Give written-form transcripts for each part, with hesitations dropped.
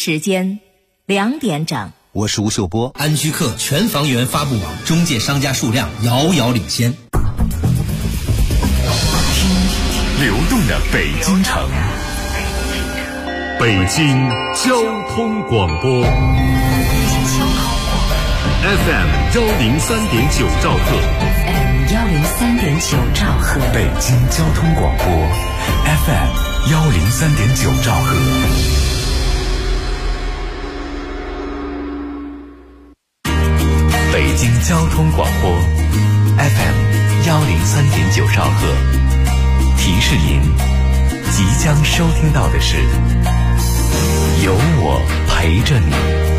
时间2点整。 我是吴秀波。 安居客全房源发布网中介商家数量遥遥领先。 听流动的北京城，北京交通广播 FM 103.9兆赫， FM 103.9兆赫， 北京交通广播 FM 103.9兆赫。北京交通广播 FM 103.9兆赫，提示您即将收听到的是有我陪着你。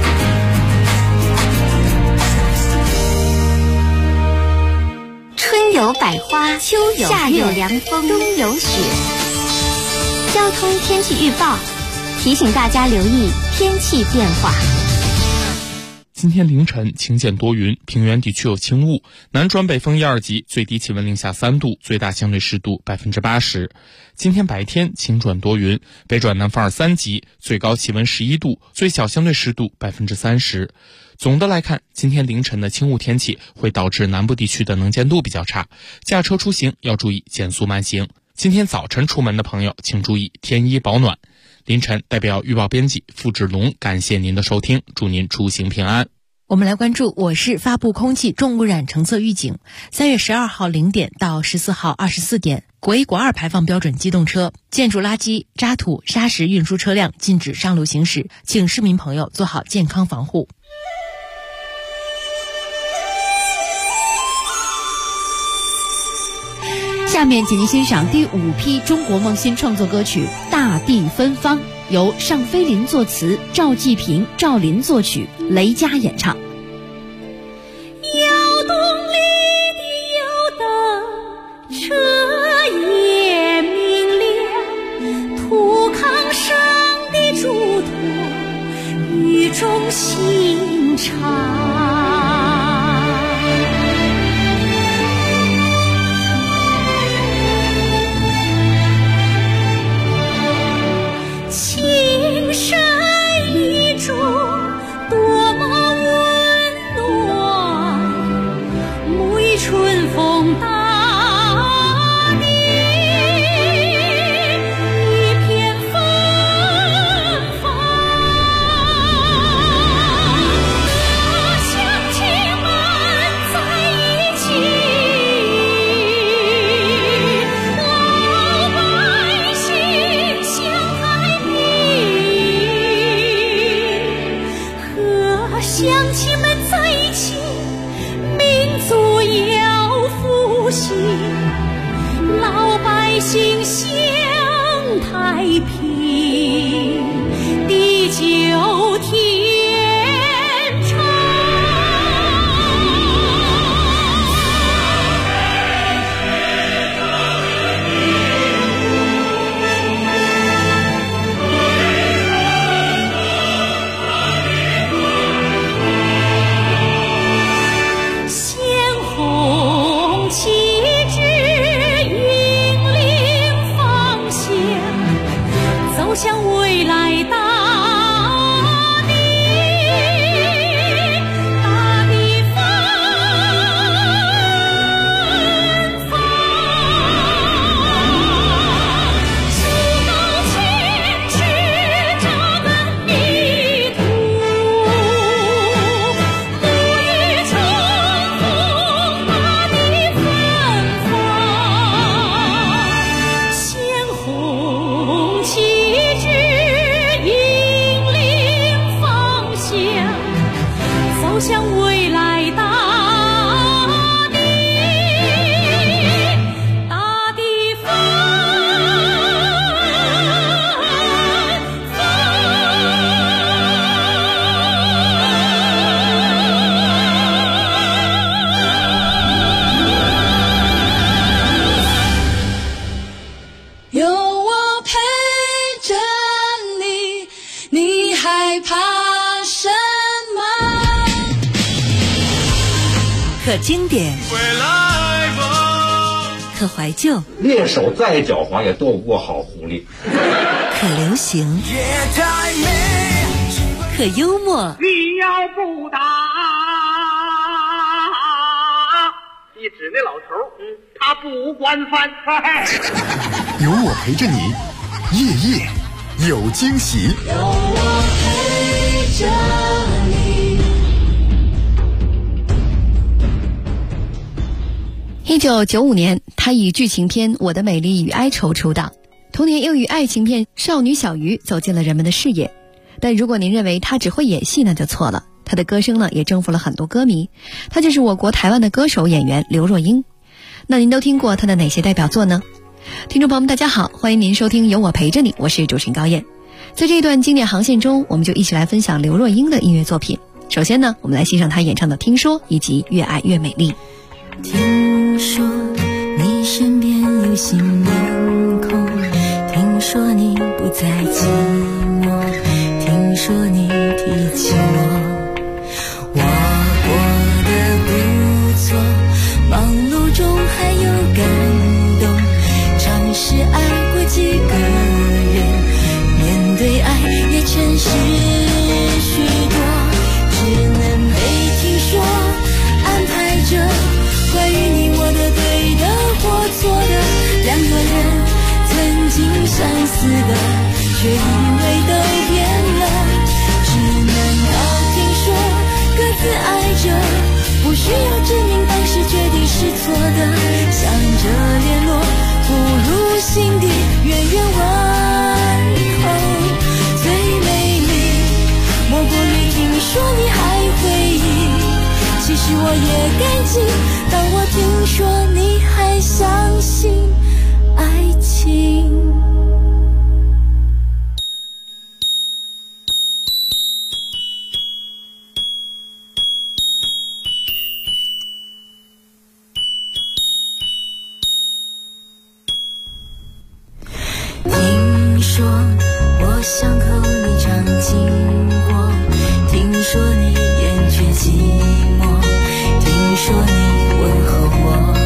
春有百花，秋有夏有凉风，冬有雪。交通天气预报提醒大家留意天气变化。 今天凌晨晴间多云，平原地区有轻雾，南转北风1、2级，最低气温零下3度，最大相对湿度80%。今天白天晴转多云，北转南风2、3级，最高气温11度，最小相对湿度30%。总的来看，今天凌晨的轻雾天气会导致南部地区的能见度比较差，驾车出行要注意减速慢行。今天早晨出门的朋友请注意添衣保暖。凌晨代表预报编辑付志龙感谢您的收听，祝您出行平安。 我们来关注我市发布空气重污染橙色预警。3月12号0点到14号24点，国1、国2排放标准机动车、建筑垃圾、渣土、砂石运输车辆禁止上路行驶，请市民朋友做好健康防护。下面请您欣赏第5批中国梦新创作歌曲《大地芬芳》，由尚飞林作词，赵继平、赵林作曲，雷佳演唱。 窑洞里的油灯，车也明亮，土炕上的嘱托，语重心长。 可经典，可怀旧， 猎手再狡猾也斗不过好狐狸。 可流行， 夜太美，只和幽默。 你要不打，你指那老头，他不管饭菜。 有我陪着你，夜夜有惊喜。 有我陪着你。 1995年，他以剧情片《我的美丽与哀愁》出道，同年又以爱情片《少女小鱼》走进了人们的视野。但如果您认为他只会演戏，那就错了。他的歌声呢，也征服了很多歌迷。他就是我国台湾的歌手演员刘若英。那您都听过他的哪些代表作呢？听众朋友们，大家好，欢迎您收听《有我陪着你》，我是主持人高燕。在这一段经典航线中，我们就一起来分享刘若英的音乐作品。首先呢，我们来欣赏她演唱的《听说》以及《越爱越美丽》。 听说你身边有新面孔，听说你不再寂寞，听说你提起我过得不错，忙碌中还有感动，尝试爱过几个人，面对爱也诚实许多，只能被听说安排着关于你我的对的或错的，两个人曾经相似的，却以为都变了，只能靠听说各自爱着，不需要证明当时决定是错的，想着联络不如心底远远问候，最美丽莫过于听说你还回忆，其实我也感激，当我听说你还相信爱情。听说我巷口你常经过，听说你厌倦寂寞，听说你问候我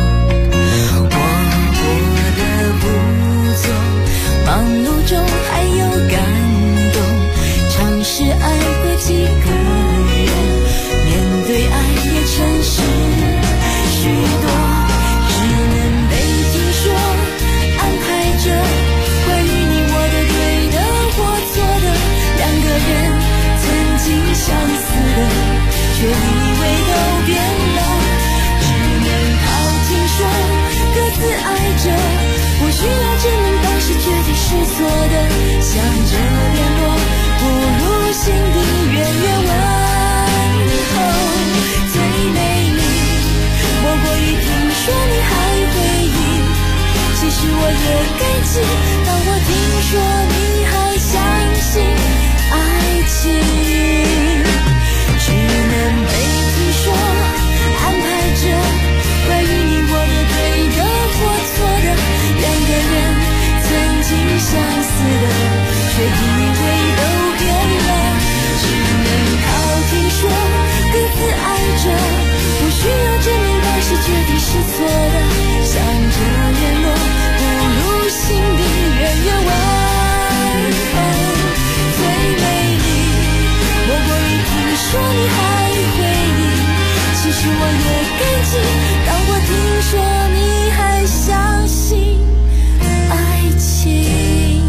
过得不错，忙碌中还有感动，尝试爱过几个人，面对爱也诚实许多，只能被听说安排着关于你我的对的或错的，两个人曾经相似的，却以为都变了，只能靠听说各自爱着，不需要证明当时决定是错的，想着联络不如心底远远问候，最美丽莫过于听说你还回忆，其实我也感激，当我听说你还相信爱情，只能被听说安排着关于你我的对的或错的，两个人曾经相似的，却以为都变了，只能靠听说各自爱着，不需要证明当时决定是错的，想着联络不如心底远远问候，最美丽莫过于听说你还回忆，其实我也感激，当我听说你还相信爱情。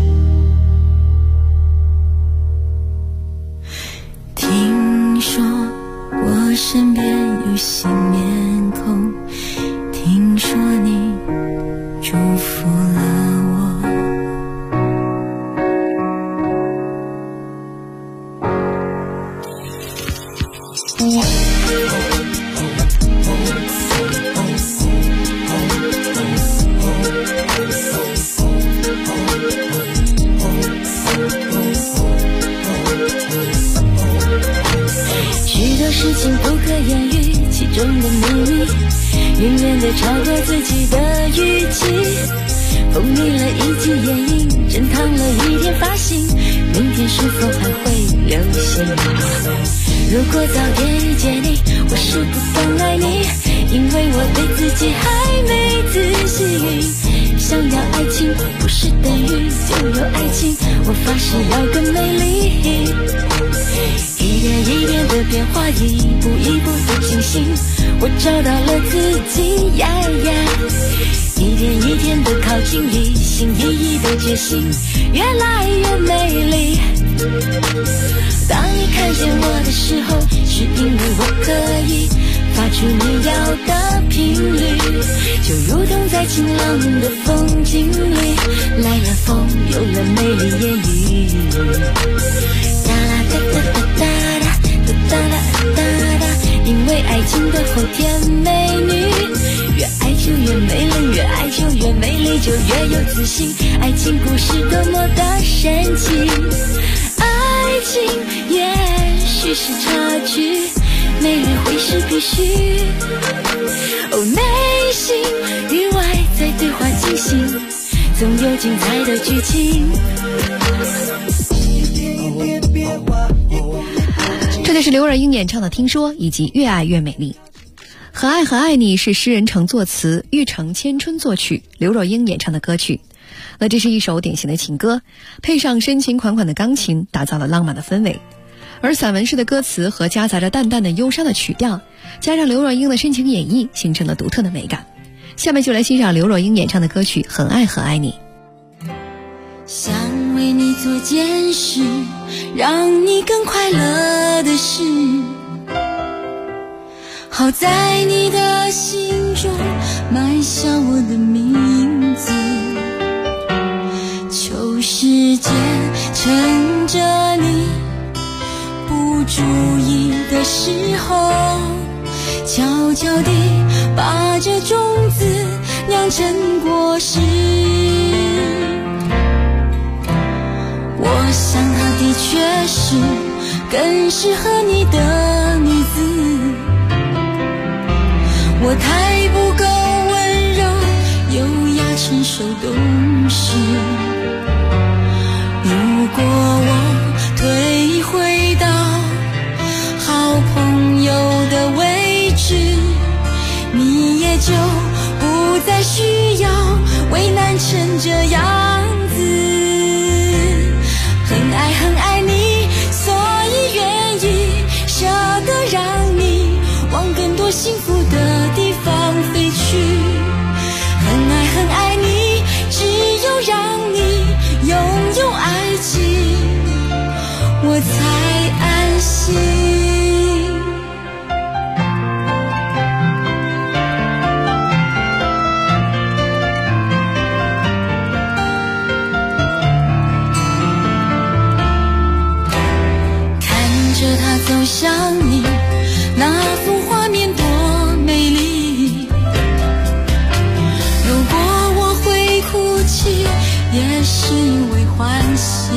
听说我身边有新面孔，听说你祝福了我。许多事情不可言喻，其中的秘密远远地超过自己的预期，风靡了一季眼影，震烫了一天发型，明天是否还会流行？如果早点遇见你，我是不敢爱你，因为我对自己还没自信， 想要爱情，不是等于就有爱情，我发誓要更美丽。一点一点的变化，一步一步的清醒，我找到了自己，一点一点的靠近，一心一意的决心，越来越美丽。当你看见我的时候，是因为我可以发出你要的频率，就如同在晴朗的风景里，来了风，有了美丽言语。哒啦哒哒哒哒哒哒啦哒哒，因为爱情的后天美女，越爱就越美丽，越爱就越美丽，就越有自信。爱情故事多么的神奇，爱情也许是差距，美丽会是必须。哦，内心与外在对话进行，总有精彩的剧情。 这就是刘若英演唱的《听说》以及《越爱越美丽》。很爱很爱你是诗人程作词，玉成千春作曲，刘若英演唱的歌曲。那这是一首典型的情歌，配上深情款款的钢琴，打造了浪漫的氛围。而散文式的歌词和夹杂着淡淡的忧伤的曲调，加上刘若英的深情演绎，形成了独特的美感。下面就来欣赏刘若英演唱的歌曲《很爱很爱你》。 想为你做件事，让你更快乐的事，好在你的心中埋下我的名字。求世界趁着你不注意的时候，悄悄地把这种子酿成果实。我想她的确是更适合你的女子，我太不够温柔优雅成熟懂事。如果我退回到好朋友的位置，你也就不再需要为难成这样子。很爱很爱你，所以愿意舍得让你往更多幸福的地方飞去。很爱很爱你，只有让你拥有爱情，我才安心。走向你，那幅画面多美丽。如果我会哭泣，也是因为欢喜。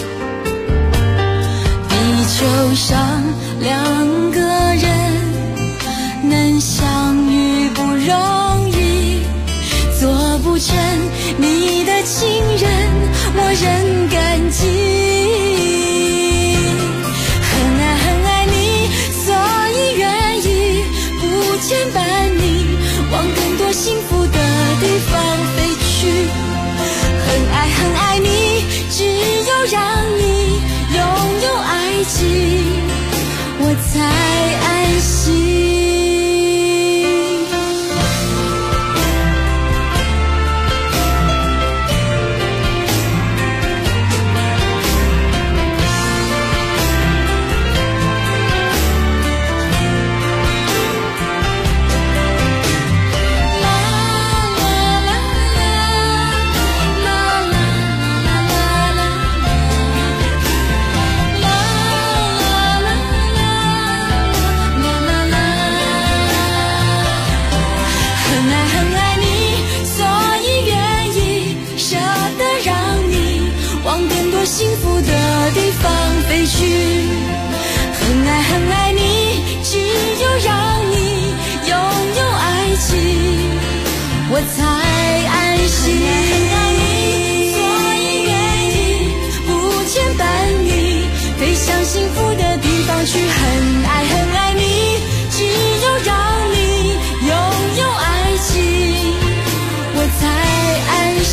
地球上两个人能相遇不容易，做不成你的情人，我仍感激。牵绊你往更多幸福的地方飞去。很爱很爱你，只有让你拥有爱情，我才安心。幸福的地方飞去。很爱很爱你，只有让你拥有爱情，我才安心。所以愿意不牵绊你飞向幸福的地方去。很爱很爱你，只有让你拥有爱情，我才安心。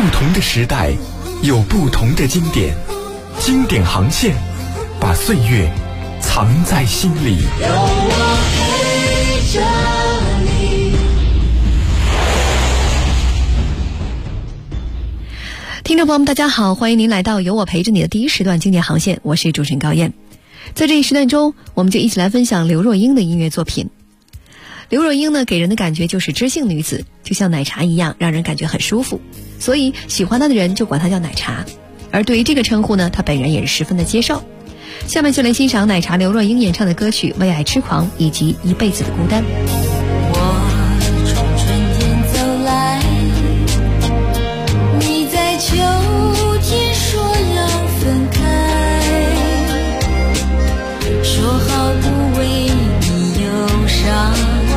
同的时代，有不同的经典，经典航线，把岁月藏在心里。 有我陪着你。 听众朋友们，大家好，欢迎您来到有我陪着你的第一时段经典航线，我是主持人高燕。在这一时段中，我们就一起来分享刘若英的音乐作品。刘若英呢，给人的感觉就是知性女子，就像奶茶一样，让人感觉很舒服，所以喜欢她的人就管她叫奶茶。而对于这个称呼呢，她本人也是十分的接受。下面就来欣赏奶茶刘若英演唱的歌曲《为爱痴狂》以及《一辈子的孤单》。 我从春天走来，你在秋天说要分开，说好不为你忧伤，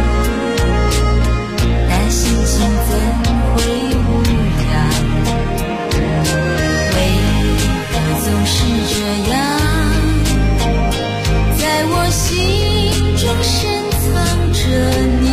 但心情怎会无恙？为何总是这样，在我心中深藏着你？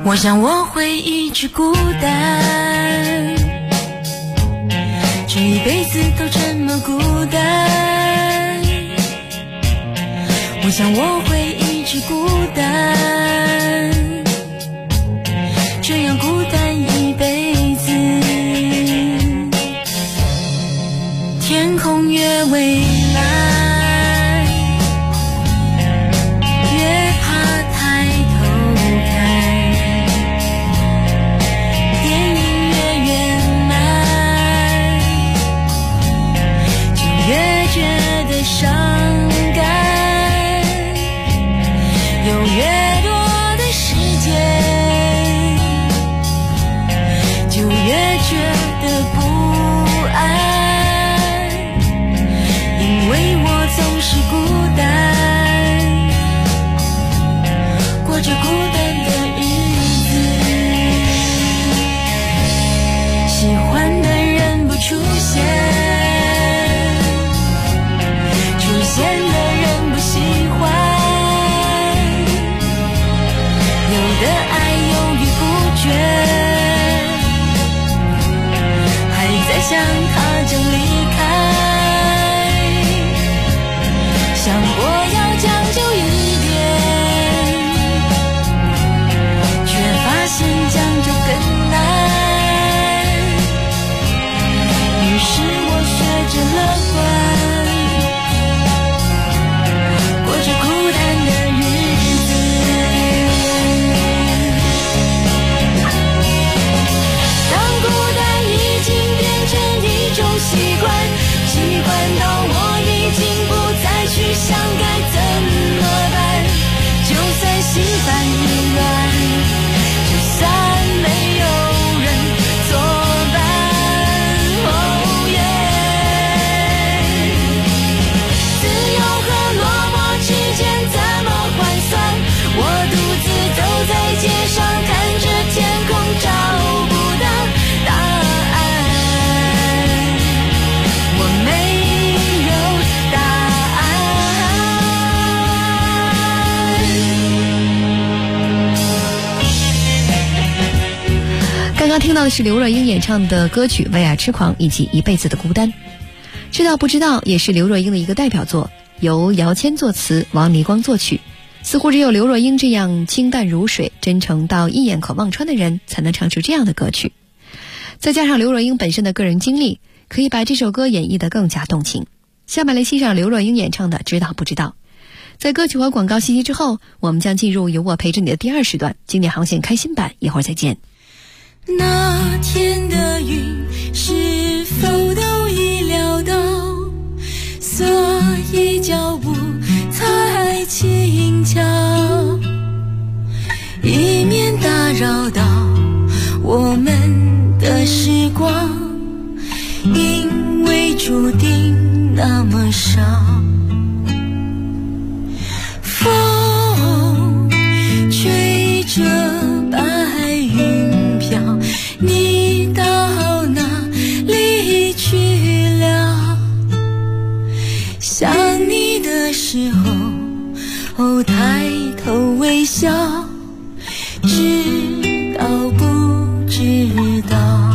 我想我会一直孤单，这一辈子都这么孤单。我想我会一直孤单，这样孤单一辈子。天空越蔚蓝，越怕抬头看。电影越圆满，就越觉得伤感。有越多的时间，就越觉得不安。因为我总是孤单，过着孤单的日子。喜欢的人不出现，出现的人不喜欢。有的爱犹豫不决，还在想他就离开。想过要将就一点，却发现将就更难。于是我学着乐观，过着孤单的日子。当孤单已经变成一种习惯，习惯到我已经不再去想该怎么办。就算心烦意乱，就算没有人作伴。哦耶，自由和落寞之间怎么换算？我独自走在街上，看着天空，找不到答案。我没有答案。 刚刚听到的是刘若英演唱的歌曲《为爱痴狂》以及《一辈子的孤单》。知道不知道也是刘若英的一个代表作，由姚谦作词，王黎光作曲。似乎只有刘若英这样清淡如水、真诚到一眼可望穿的人才能唱出这样的歌曲。再加上刘若英本身的个人经历，可以把这首歌演绎得更加动情。下面来欣赏刘若英演唱的《知道不知道》。在歌曲和广告信息之后，我们将进入有我陪着你的第二时段经典航线开心版，一会儿再见。 那天的云是否都已料到，所以脚步才轻巧，以免打扰到我们的时光，因为注定那么少。风吹着白云飘，你到哪里去了？想你的时候抬头微笑，知道不知道？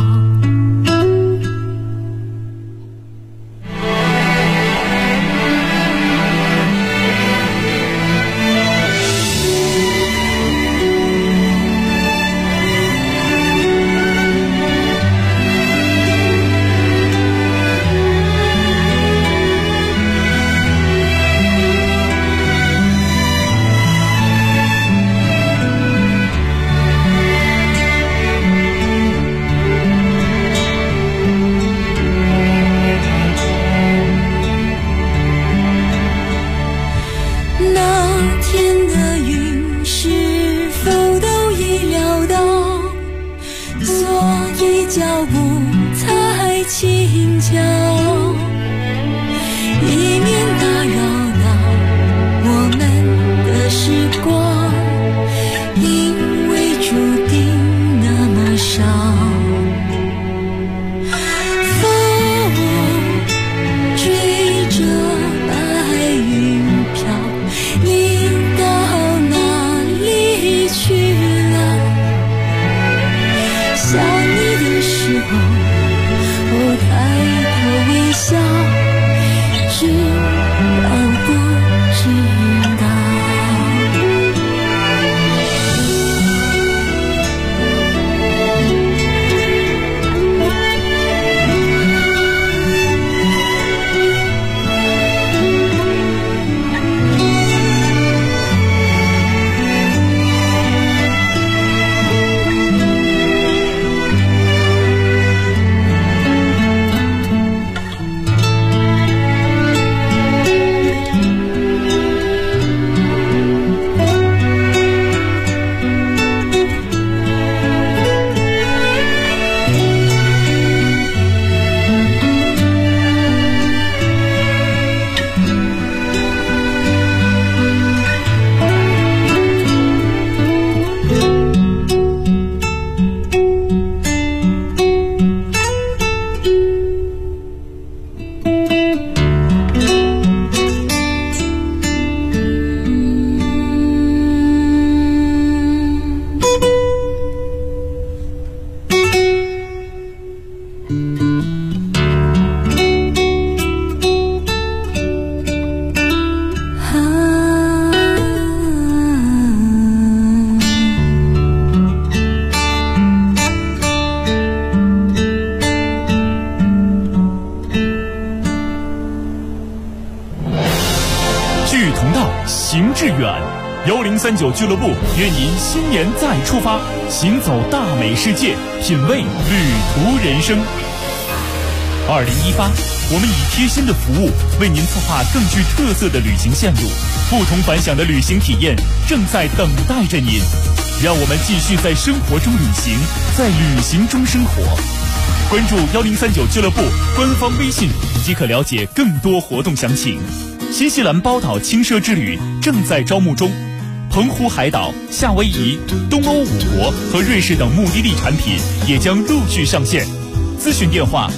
行致远。1039俱乐部约您新年再出发，行走大美世界，品味旅途人生。2018，我们以贴心的服务为您策划更具特色的旅行线路，不同凡响的旅行体验正在等待着您。让我们继续在生活中旅行，在旅行中生活。关注1039俱乐部官方微信即可了解更多活动详情。新西兰包岛轻奢之旅正在招募中，澎湖海岛、夏威夷、东欧5国和瑞士等目的地产品也将陆续上线。咨询电话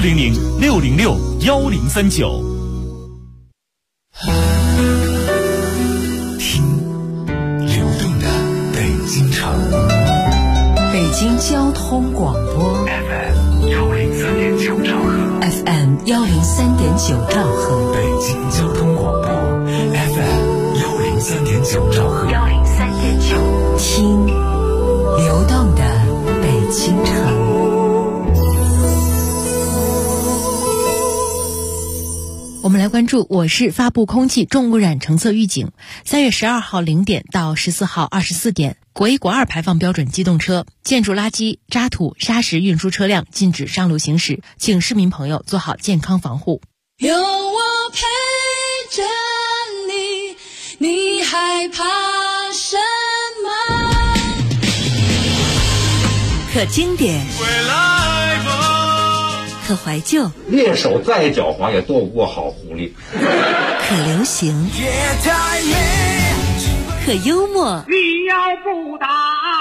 400-606-1039。 北京交通广播 FM 103.9兆赫 FM 103.9兆赫， 北京交通广播 FM 103.9兆赫 103.9，听流动的北京城。 我们来关注我市发布空气重污染橙色预警。3月12号0点到14号24点，国1国2排放标准机动车、建筑垃圾、渣土、砂石运输车辆禁止上路行驶，请市民朋友做好健康防护。 有我陪着你，你害怕什么？ 可经典，可怀旧， 猎手再狡猾也躲不过好狐狸。 可流行，可幽默。 你要不打，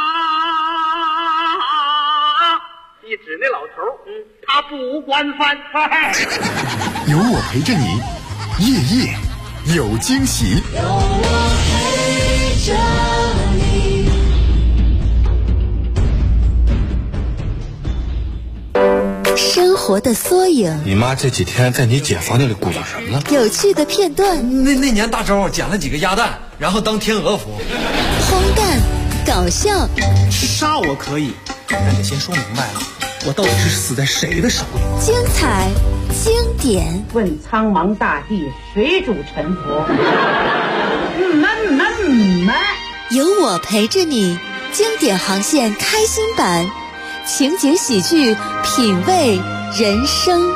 你指那老头，他不管饭。 有我陪着你，夜夜有惊喜。 有我陪着你。 生活的缩影， 你妈这几天在你姐房间里鼓捣什么呢？ 有趣的片段。 那年大周捡了几个鸭蛋，然后当天鹅服。 荒诞，搞笑。 杀我可以，但得先说明白了，我到底是死在谁的手里？ 精彩，经典。 问苍茫大地，谁主沉浮？ 有我陪着你，经典航线开心版。情景喜剧，品味人生。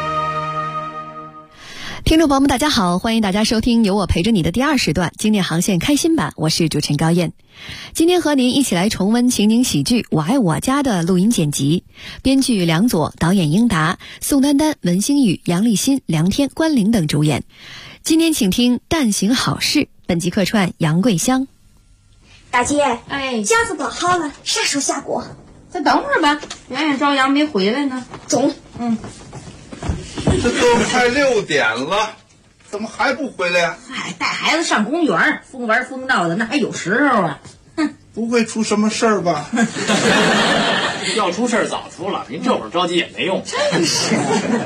听众朋友们大家好，欢迎大家收听有我陪着你的第2时段经典航线开心版，我是主持人高燕。今天和您一起来重温情景喜剧《我爱我家》的录音剪辑，编剧梁左，导演英达，宋丹丹、文星宇、杨立新、梁天、关凌等主演。今天请听《但行好事》，本集客串杨桂香。 大姐，家子搞好了，啥时候下锅？ 再等会儿吧，圆圆朝阳没回来呢。 中。 这都快6点了，怎么还不回来呀？ 带孩子上公园，疯玩疯闹的，那还有时候啊？ 不会出什么事儿吧？ 要出事儿早出了，您这会儿着急也没用。 真是。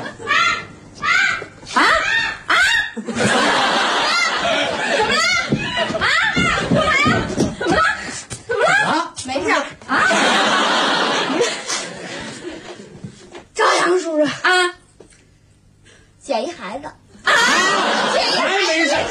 没事啊。朝阳叔叔啊，捡一孩子啊， 捡一孩子没事，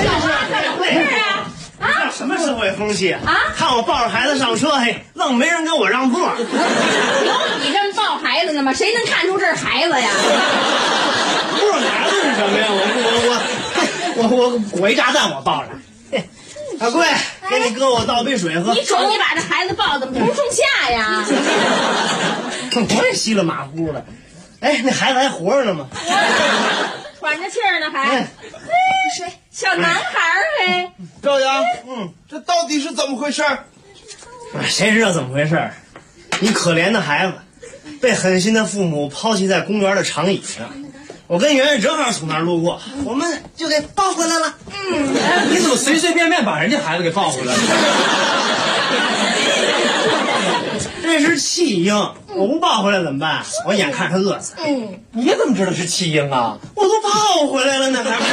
那什么社会风气啊？看我抱着孩子上车，愣没人给我让座。 有你这么抱孩子的吗？谁能看出这是孩子呀？ 不是孩子是什么呀？我裹一炸弹我抱着。大贵，给你哥我倒杯水喝。 你瞅你把这孩子抱怎么不冲下呀？ 我也稀里马虎的。那孩子还活着呢吗？ 喘着气儿呢还。谁？小男孩呗。 朝阳，这到底是怎么回事？ 谁知道怎么回事？你可怜的孩子，被狠心的父母抛弃在公园的长椅上。我跟圆圆正好从那儿路过，我们就给抱回来了。 你怎么随随便便把人家孩子给抱回来了？ 这是弃婴，我不抱回来怎么办？我眼看他饿死。 你怎么知道是弃婴啊？ 我都抱回来了呢，还不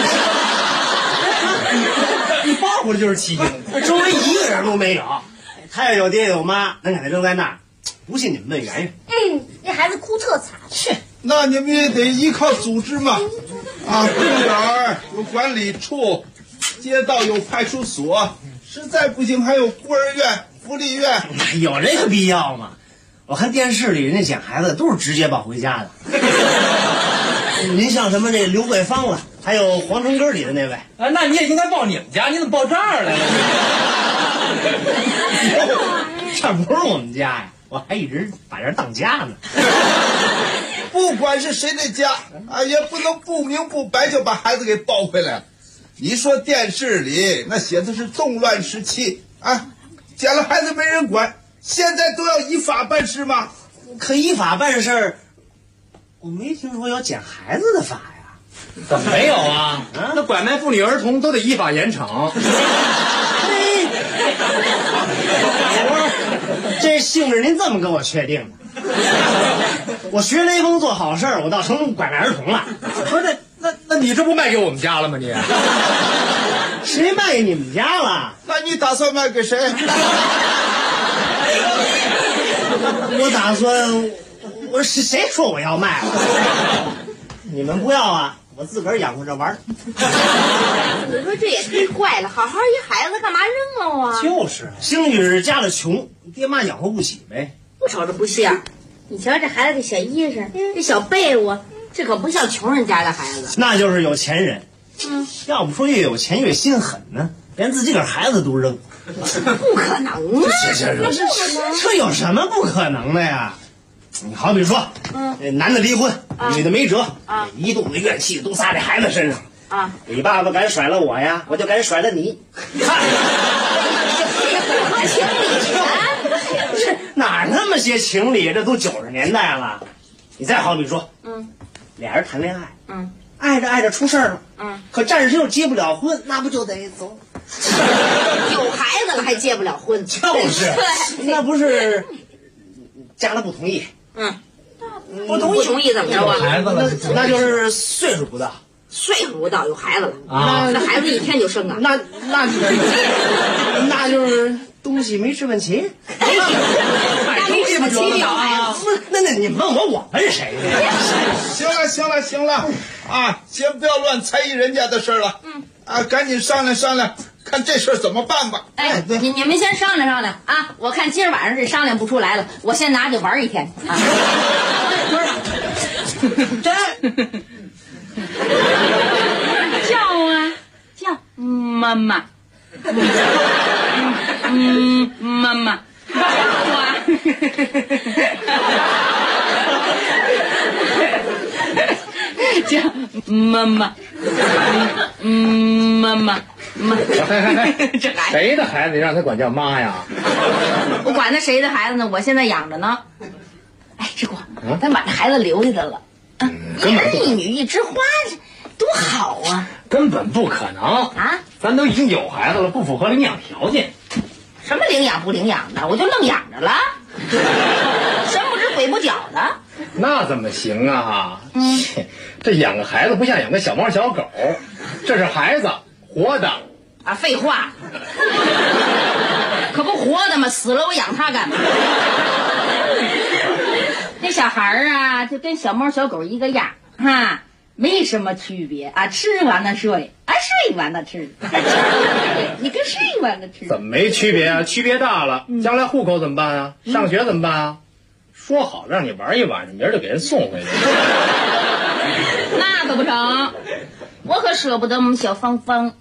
你抱回来就是弃婴， 周围一个人都没有。他也有爹有妈，能给他扔在那儿。不信你们问圆圆。 那孩子哭特惨。 去， 那你们也得依靠组织嘛。公园有管理处， 街道有派出所，实在不行还有孤儿院、福利院。 有这个必要吗？我看电视里人家捡孩子都是直接抱回家的。您像什么这刘桂芳了，还有皇城根里的那位， 那你也应该抱你们家，你怎么抱这儿来了？ 这不是我们家呀，我还一直把这当家呢。 不管是谁的家啊，也不能不明不白就把孩子给抱回来。你说电视里那写的是动乱时期啊，捡了孩子没人管，现在都要依法办事吗？ 可依法办事，我没听说有捡孩子的法呀。 怎么没有啊？那拐卖妇女儿童都得依法严惩。 这性质您这么跟我确定的？我学雷锋做好事儿，我倒成拐卖儿童了。 不是，那你这不卖给我们家了吗？你谁卖给你们家了？ 那你打算卖给谁？ 我打算，我是谁说我要卖了？你们不要啊，我自个儿养活着玩。 我说这也忒怪了，好好一孩子干嘛扔了啊？ 就是兴许是家里穷，爹妈养活不起呗。 不瞅着不像，你瞧这孩子这小衣裳，这小被窝，这可不像穷人家的孩子。 那就是有钱人。要不说越有钱越心狠呢，连自己个孩子都扔。 不可能啊！ 这有什么不可能的呀？你好比说，男的离婚，女的没辙，一肚子怨气都撒这孩子身上啊！你爸爸敢甩了我呀，我就敢甩了你。情理这哪那么些情理？这都90年代了。你再好比说，俩人谈恋爱，爱着爱着出事儿了，可暂时又结不了婚，那不就得走？ 有孩子了还结不了婚， 就是，那不是家里不同意， 不同意怎么着啊？ 孩子了， 那就是岁数不到。 岁数不到有孩子了啊？那孩子一天就生啊？ 那就是东西没吃稳齐。 没吃稳齐有孩子？ 那你问我问谁呢？ 行了啊！先不要乱猜疑人家的事了。赶紧商量，看这事怎么办吧。 哎，你们先商量啊！我看今儿晚上是商量不出来了，我先拿去玩一天啊。叫妈妈，妈妈，叫妈妈，妈妈。 这谁的孩子让他管叫妈呀？ 我管他谁的孩子呢？我现在养着呢。哎，志国，咱把这孩子留下的了，一儿一女一枝花，多好啊！ 根本不可能啊！咱都已经有孩子了，不符合领养条件。 什么领养不领养的？我就愣养着了，神不知鬼不觉的。 那怎么行啊？这养个孩子不像养个小猫小狗，这是孩子活的啊！废话，可不活的吗？死了我养他干嘛？那小孩啊，就跟小猫小狗一个样哈，没什么区别啊，吃完了睡，睡完了吃，你跟睡完了吃， 怎么没区别啊？区别大了，将来户口怎么办啊？上学怎么办啊？说好让你玩一晚上，明儿就给人送回去。 那可不成，我可舍不得我们小芳芳。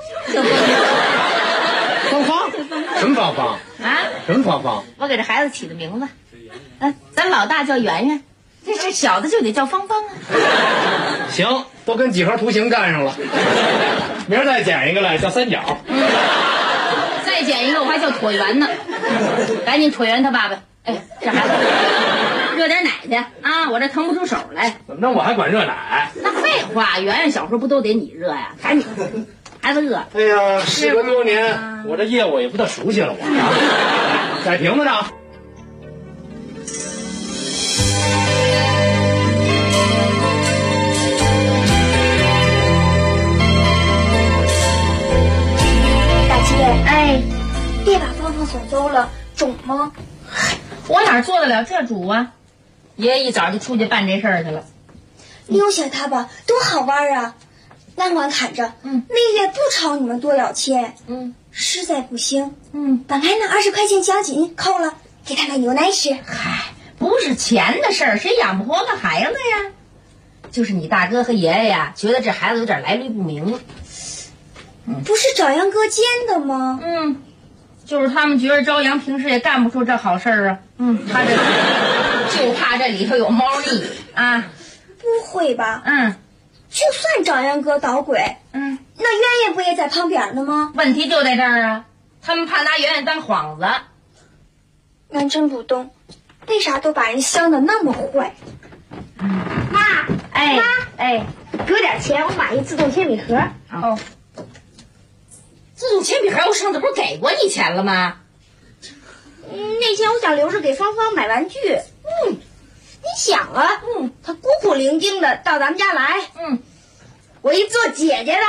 芳芳？什么芳芳啊？ 什么芳芳？ 我给这孩子起的名字，咱老大叫圆圆，这小的就得叫芳芳啊。 行，都跟几何图形干上了。明儿再捡一个来，叫三角。 再捡一个我还叫椭圆呢。赶紧椭圆他爸爸。哎，这孩子热点奶去啊！我这腾不出手来。 怎么着？我还管热奶？ 那废话，圆圆小时候不都得你热呀？赶紧，孩子热。 哎呀，时隔多年，我这业务也不大熟悉了。我改瓶子呢。 大姐，哎，别把芳芳送走了，中吗？ 我哪做得了这主啊？爷爷一早就出去办这事儿去了。 留下他吧，多好玩啊！ 那管看着，那也不超你们多了钱，实在不行，把俺那20块钱奖金扣了，给他买牛奶吃。 嗨，不是钱的事儿，谁养不活个孩子呀？就是你大哥和爷爷呀，觉得这孩子有点来历不明。 不是朝阳哥监的吗？ 就是他们觉得朝阳平时也干不出这好事儿啊。他这就怕这里头有猫腻啊。 不会吧？就算朝阳哥捣鬼，那圆圆不也在旁边呢吗？ 问题就在这儿啊，他们怕拿圆圆当幌子。 俺真不懂，为啥都把人想的那么坏？妈，给我点钱，我买一自动铅笔盒。 哦，自动铅笔盒我上次不是给过你钱了吗？ 那钱我想留着给芳芳买玩具。你想啊，她孤苦伶仃的到咱们家来，我一做姐姐的，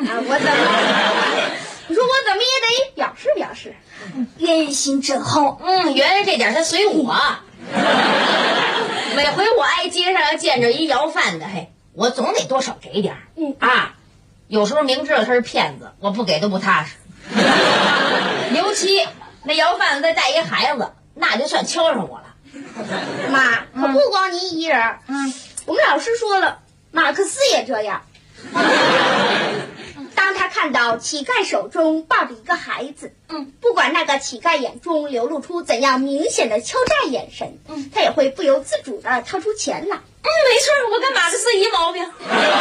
你说我怎么也得表示表示。圆圆心真厚， 圆圆这点她随我。每回我挨街上要见着一要饭的，我总得多少给点有时候明知道他是骗子，我不给都不踏实。尤其那要饭的再带一孩子，那就算敲上我了。 妈，可不光你一人。我们老师说了，马克思也这样。当他看到乞丐手中抱着一个孩子，不管那个乞丐眼中流露出怎样明显的敲诈眼神，他也会不由自主的掏出钱来。 没错，我跟马克思一毛病。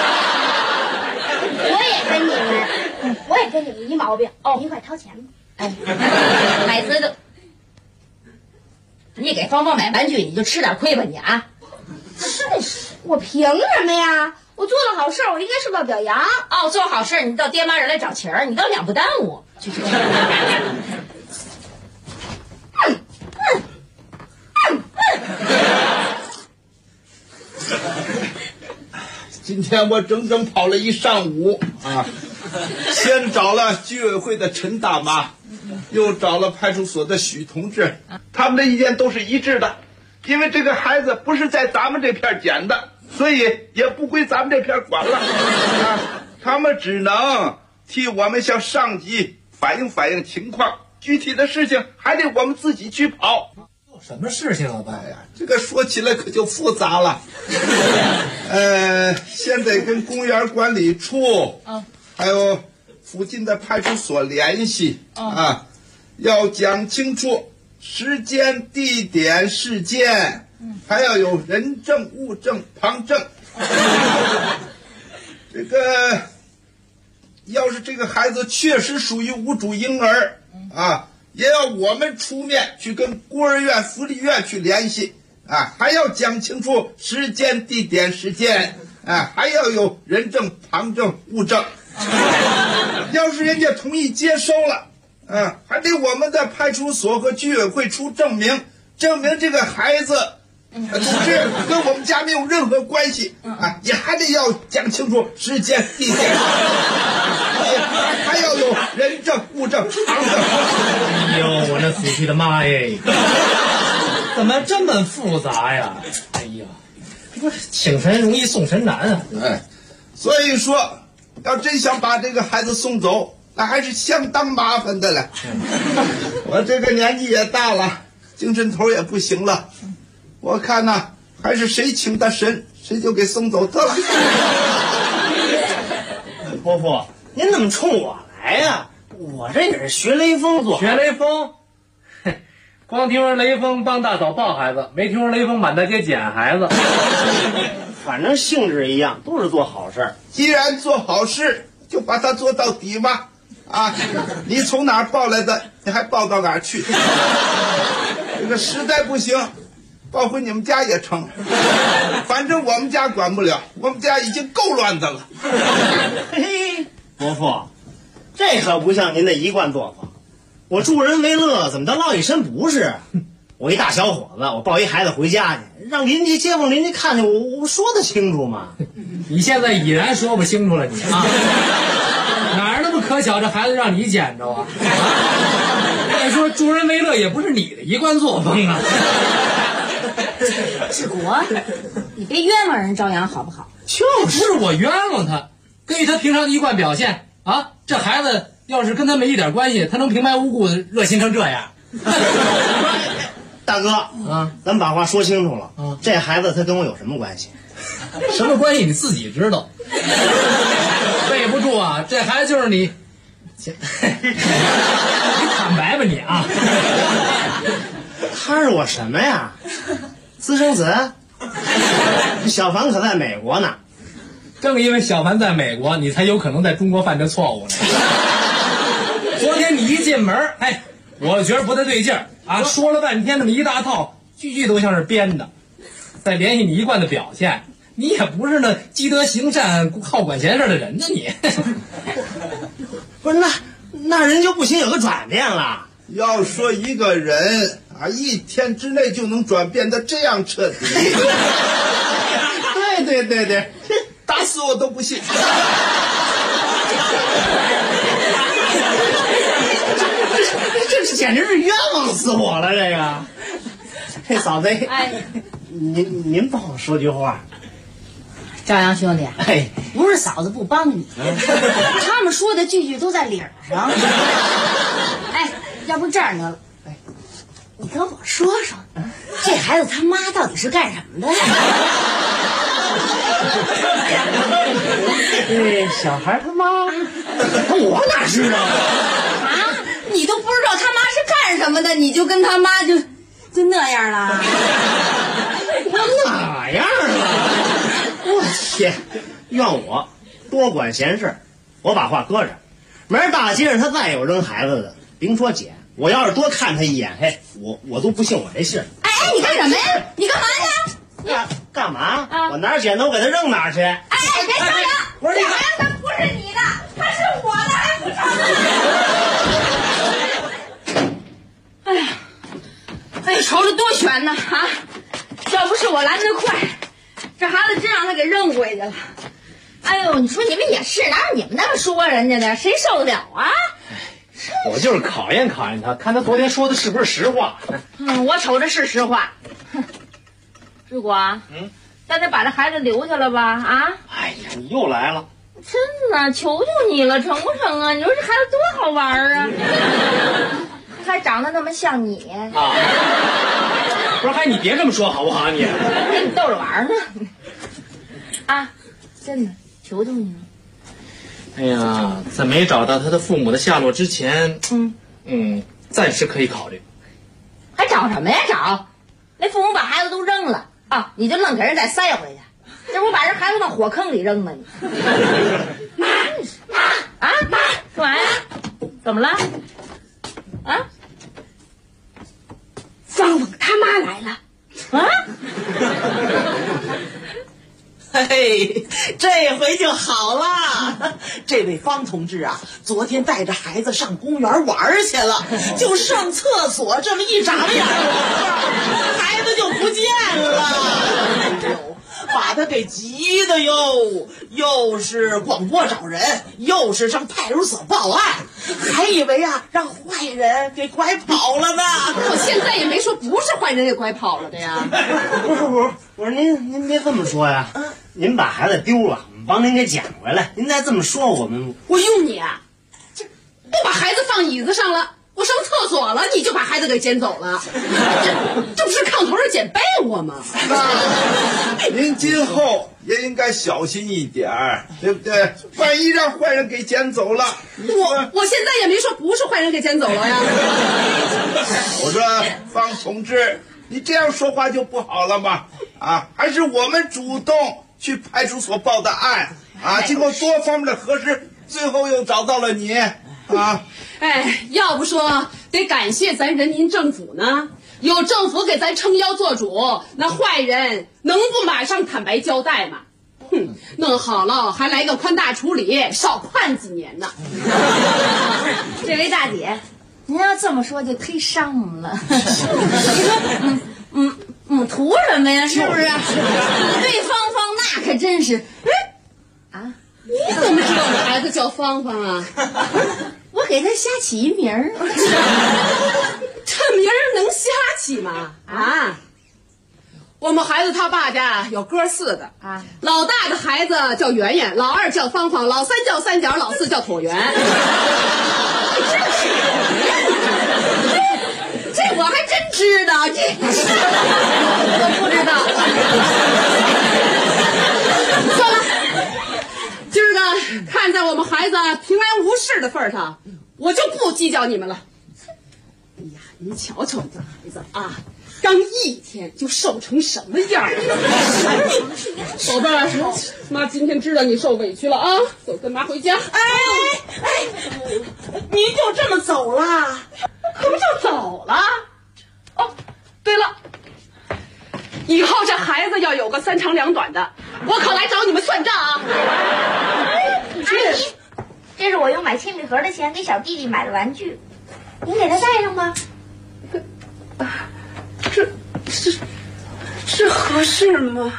我也跟你们一毛病。您快掏钱吧。 买词的。你给芳芳买玩具，你就吃点亏吧你啊！ 真是，我凭什么呀？我做了好事，我应该受到表扬。 做好事你到爹妈这来找情儿，你倒两不耽误。 今天我整整跑了一上午啊，先找了居委会的陈大妈，又找了派出所的许同志，他们的意见都是一致的。因为这个孩子不是在咱们这片捡的，所以也不归咱们这片管了他们只能替我们向上级反映情况，具体的事情还得我们自己去跑。 什么事情啊，爸呀？ 这个说起来可就复杂了。先得跟公园管理处还有附近的派出所联系要讲清楚时间、地点、事件，还要有人证、物证、旁证。这个要是这个孩子确实属于无主婴儿也要我们出面去跟孤儿院、福利院去联系还要讲清楚时间、地点、事件还要有人证、旁证、物证。要是人家同意接收了还得我们的派出所和居委会出证明这个孩子总之跟我们家没有任何关系也还得要讲清楚时间、地点，还要有人证、物证、旁证。 哎呦，我那死去的妈耶！怎么这么复杂呀？哎呀，这不是请神容易送神难啊！ 所以说，要真想把这个孩子送走，那还是相当麻烦的了。我这个年纪也大了，精神头也不行了，我看还是谁请的神，谁就给送走得了。 伯父，您怎么冲我来呀？我这也是学雷锋做。 学雷锋？光听说雷锋帮大嫂抱孩子，没听说雷锋满大街捡孩子。 反正性质一样，都是做好事。 既然做好事，就把它做到底嘛。你从哪儿抱来的，你还抱到哪儿去。这个实在不行，抱回你们家也成。反正我们家管不了，我们家已经够乱的了。 嘿，伯父，这可不像您的一贯做法。我助人为乐，怎么倒落一身不是？我一大小伙子，我抱一孩子回家去，让邻居街坊邻居看见我说得清楚吗？ 你现在已然说不清楚了，你哪儿那么可巧，这孩子让你捡着啊？再说助人为乐也不是你的一贯作风啊。 志国，你别冤枉人朝阳好不好？ 就是我冤枉他， 根据他平常的一贯表现啊，这孩子要是跟他没一点关系，他能平白无故的热心成这样？ 大哥啊，咱把话说清楚了。这孩子他跟我有什么关系？ 什么关系你自己知道。背不住啊，这孩子就是你。你坦白吧你啊！ 他是我什么呀？私生子？小凡可在美国呢。 正因为小凡在美国，你才有可能在中国犯这错误呢。昨天你一进门，哎，我觉得不太对劲儿啊，说了半天那么一大套，句句都像是编的。再联系你一贯的表现，你也不是那积德行善、好管闲事的人呢，你。 不是那人就不行有个转变了。 要说一个人啊，一天之内就能转变的这样彻底，对，打死我都不信。 这简直是冤枉死我了！这嫂子， 哎， 您帮我说句话。 朝阳兄弟， 哎， 不是嫂子不帮你，他们说的句句都在理儿上。哎，要不这样得了，你跟我说说，这孩子他妈到底是干什么的？ 这小孩他妈，我哪知道啊？你都不知道他妈是干什么的，你就跟他妈就那样了？ 我哪样了？我天！怨我多管闲事，我把话搁这儿。明儿大街上他再有扔孩子的，甭说姐，我要是多看他一眼，嘿，我都不信我这信。 哎，你干什么呀？你干嘛呀？ 干嘛？我拿着剪刀给他扔哪儿去？ 哎，别吵呀！ 我说这孩子他不是你的，他是我的，还不承认？哎呀，哎，瞅着多悬呐啊！要不是我拦得快，这孩子真让他给扔回去了。哎呦，你说你们也是，哪有你们那么说人家的？谁受得了啊？ 我就是考验考验他，看他昨天说的是不是实话。 我瞅着是实话。志国，咱得把这孩子留下了吧？啊！ 哎呀，你又来了！ 真的，求求你了，成不成啊？你说这孩子多好玩啊！还长得那么像你啊！不是，你别这么说好不好？你跟你逗着玩呢。啊，真的，求求你了。 哎呀，在没找到他的父母的下落之前，暂时可以考虑。 还找什么呀？找？那父母把孩子都扔了啊，你就愣给人再塞回去，这不把人孩子往火坑里扔吗？你妈干嘛呀？怎么了？啊？芳芳他妈来了啊！ 嘿，这回就好了。这位方同志啊，昨天带着孩子上公园玩去了，就上厕所这么一眨眼，孩子就不见了。哎呦，把他给急的哟，又是广播找人，又是上派出所报案，还以为啊让坏人给拐跑了呢。 我现在也没说不是坏人给拐跑了的呀。 不是，我说您别这么说呀。您把孩子丢了，我们帮您给捡回来。您再这么说， 我用你啊！我把孩子放椅子上了，我上厕所了，你就把孩子给捡走了，这不是炕头上捡被窝吗？ 您今后也应该小心一点儿，对不对？万一让坏人给捡走了， 我现在也没说不是坏人给捡走了呀。 我说方同志，你这样说话就不好了嘛！啊，还是我们主动去派出所报的案啊，经过多方面的核实，最后又找到了你啊！ 哎，要不说得感谢咱人民政府呢，有政府给咱撑腰做主，那坏人能不马上坦白交代吗？弄好了还来个宽大处理，少判几年呢。 这位大姐，您要这么说就忒伤了。你说，图什么呀？是不是？你对芳芳那可真是， 你怎么知道我孩子叫芳芳啊？ 我给他瞎起一名儿。 这名儿能瞎起吗？啊！ 我们孩子他爸家有哥4个啊，老大的孩子叫圆圆，老2叫芳芳，老3叫三角，老4叫椭圆。这我还真知道，这我不知道。算了，今儿个看在我们孩子平安无事的份上，我就不计较你们了。哎呀，你瞧瞧这孩子啊，刚1天就瘦成什么样了！宝贝儿，妈今天知道你受委屈了啊，走，跟妈回家。 哎，您就这么走了？ 可不就走了？哦，对了，以后这孩子要有个3长2短的，我可来找你们算账啊！ 阿姨，这是我用买铅笔盒的钱给小弟弟买的玩具，您给他带上吧。 这合适吗？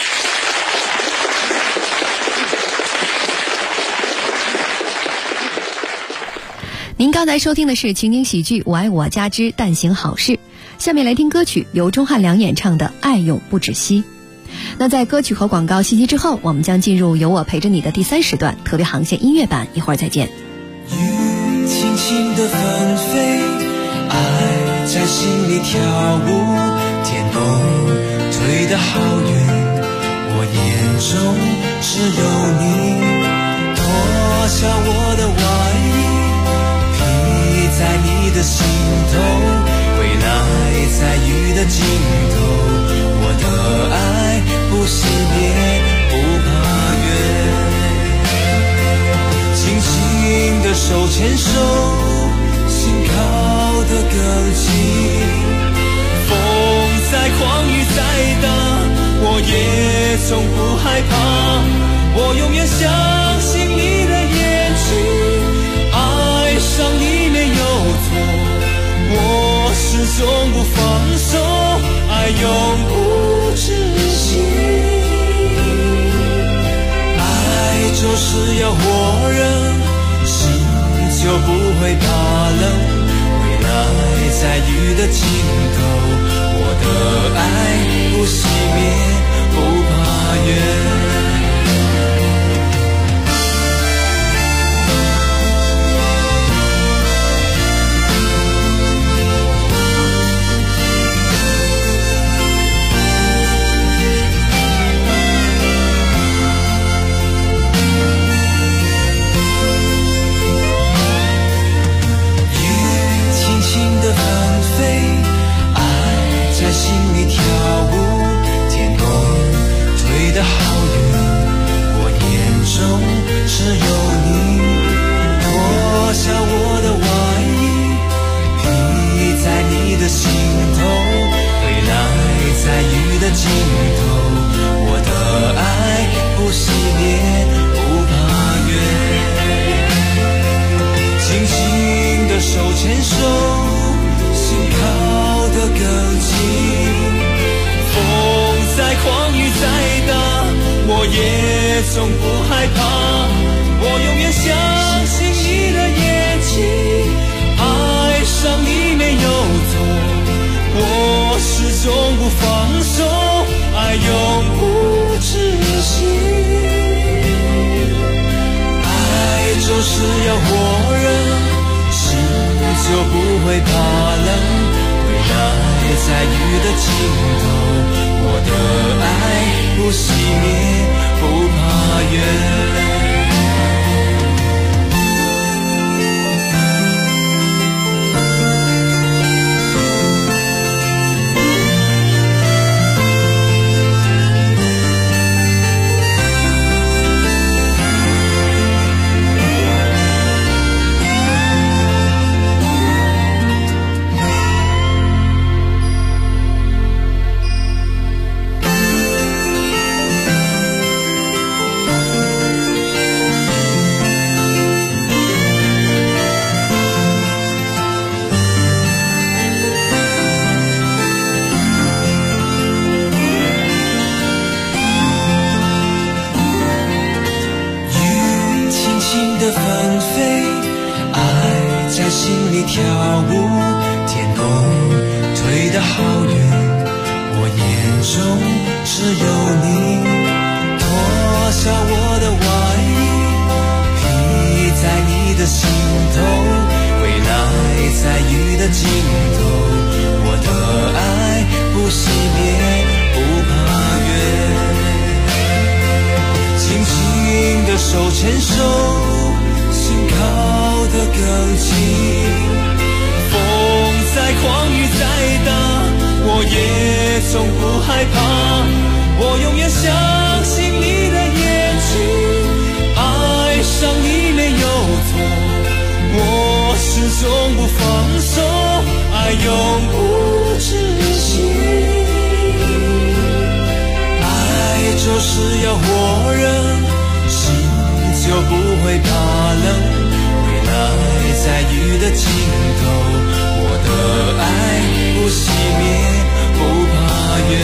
您刚才收听的是情景喜剧《我爱我家之但行好事》，下面来听歌曲，由钟汉良演唱的《爱永不止息》。那在歌曲和广告信息之后，我们将进入由我陪着你的第3时段特别航线音乐版，一会儿再见。 雨轻轻地纷飞，爱在心里跳舞，天空推得好远，我眼中只有你，脱下我的外衣，披在你的心头，未来在雨的尽头，我的爱不熄灭，不怕远，轻轻的手牵手，心靠得更近，风再狂雨再大，我也从不害怕，我永远相信你的眼睛，爱上你没有错，我始终不放手，爱永不止息，爱就是要火热，心就不会怕冷，未来在雨的尽头，我的爱不熄灭，不怕远。心里跳舞，天空推得好远，我眼中只有你，脱下我的外衣，披在你的心头，未来在雨的尽头，我的爱不熄灭，不怕远，轻轻的手牵手，心靠得更近，风再狂雨再大，我也从不害怕，我永远相信你的眼睛，爱上你没有错，我始终不放手，爱永不止息，爱就是要火热，心就不会怕冷，爱在雨的尽头，我的爱不熄灭，不怕远。跳舞，天空推得好远，我眼中只有你，脱下我的外衣，披在你的心头，未来在雨的尽头，我的爱不熄灭不怕远，轻轻的手牵手，心靠得更近，风再狂雨再大，我也从不害怕，我永远相信你的眼睛，爱上你没有错，我始终不放手，爱永不止息，爱就是要火热，心就不会怕冷，未来在雨的尽头，我的爱不熄灭不怕远。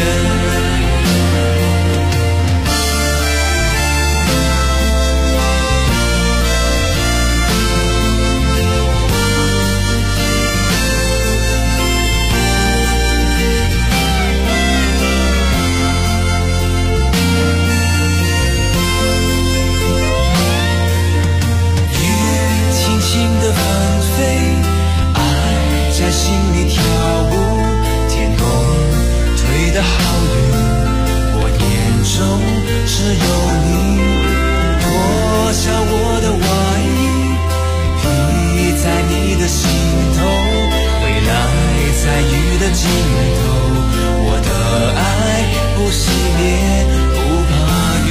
在心里跳舞，天空推得好远，我眼中只有你，脱下我的外衣，披在你的心头，未来在雨的尽头，我的爱不熄灭不怕远，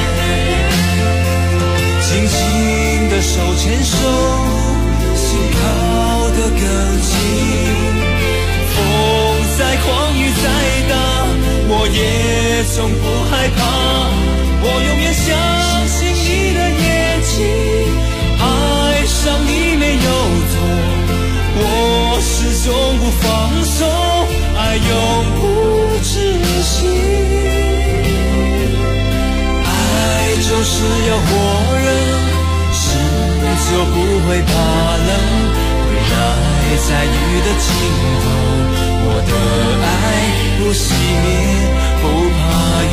轻轻的手牵手，心靠得更近，风再狂雨再大，我也从不害怕，我永远相信你的眼睛，爱上你没有错，我始终不放手，爱永不止息，爱就是要火热，心就不会怕冷，在雨的尽头，我的爱不熄灭不怕远。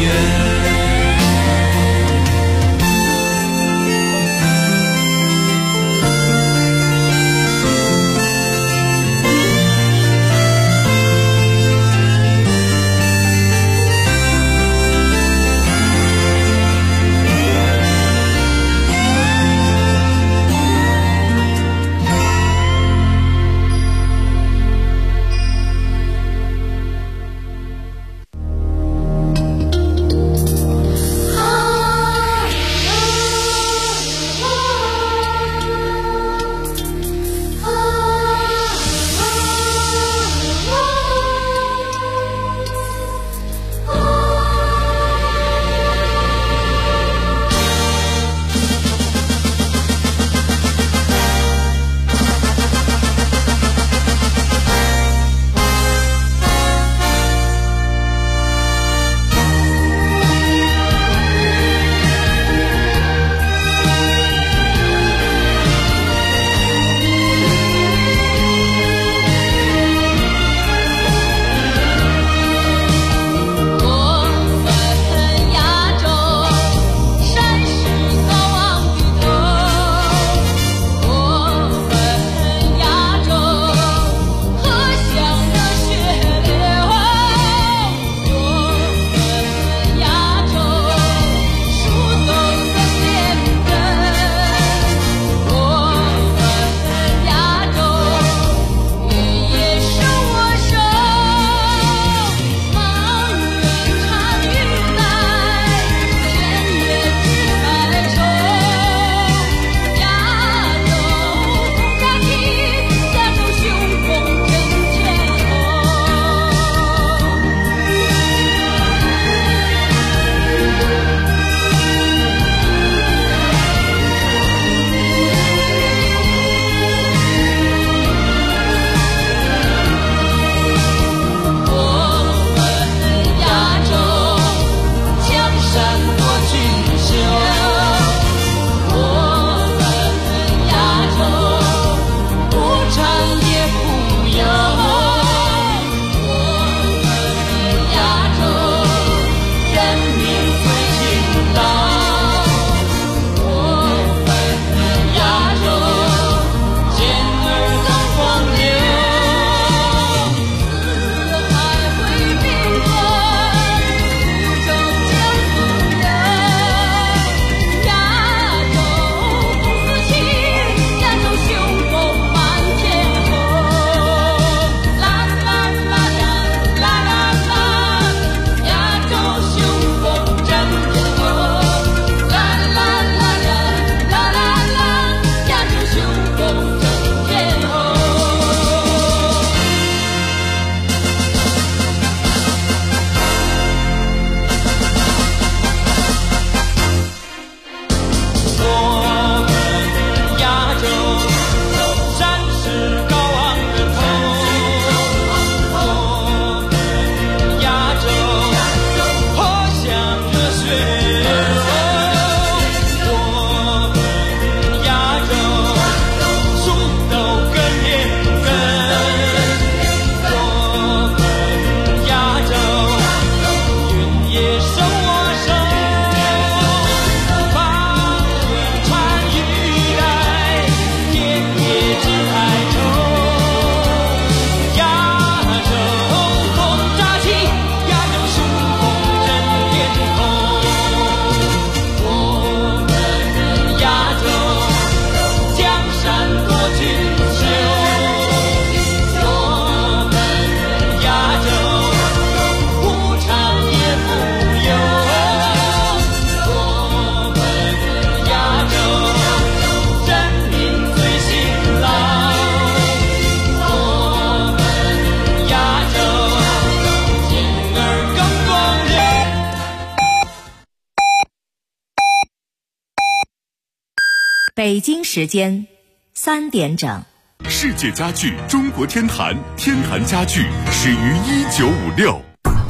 北京时间3点整。 世界家具中国天坛，天坛家具始于1956。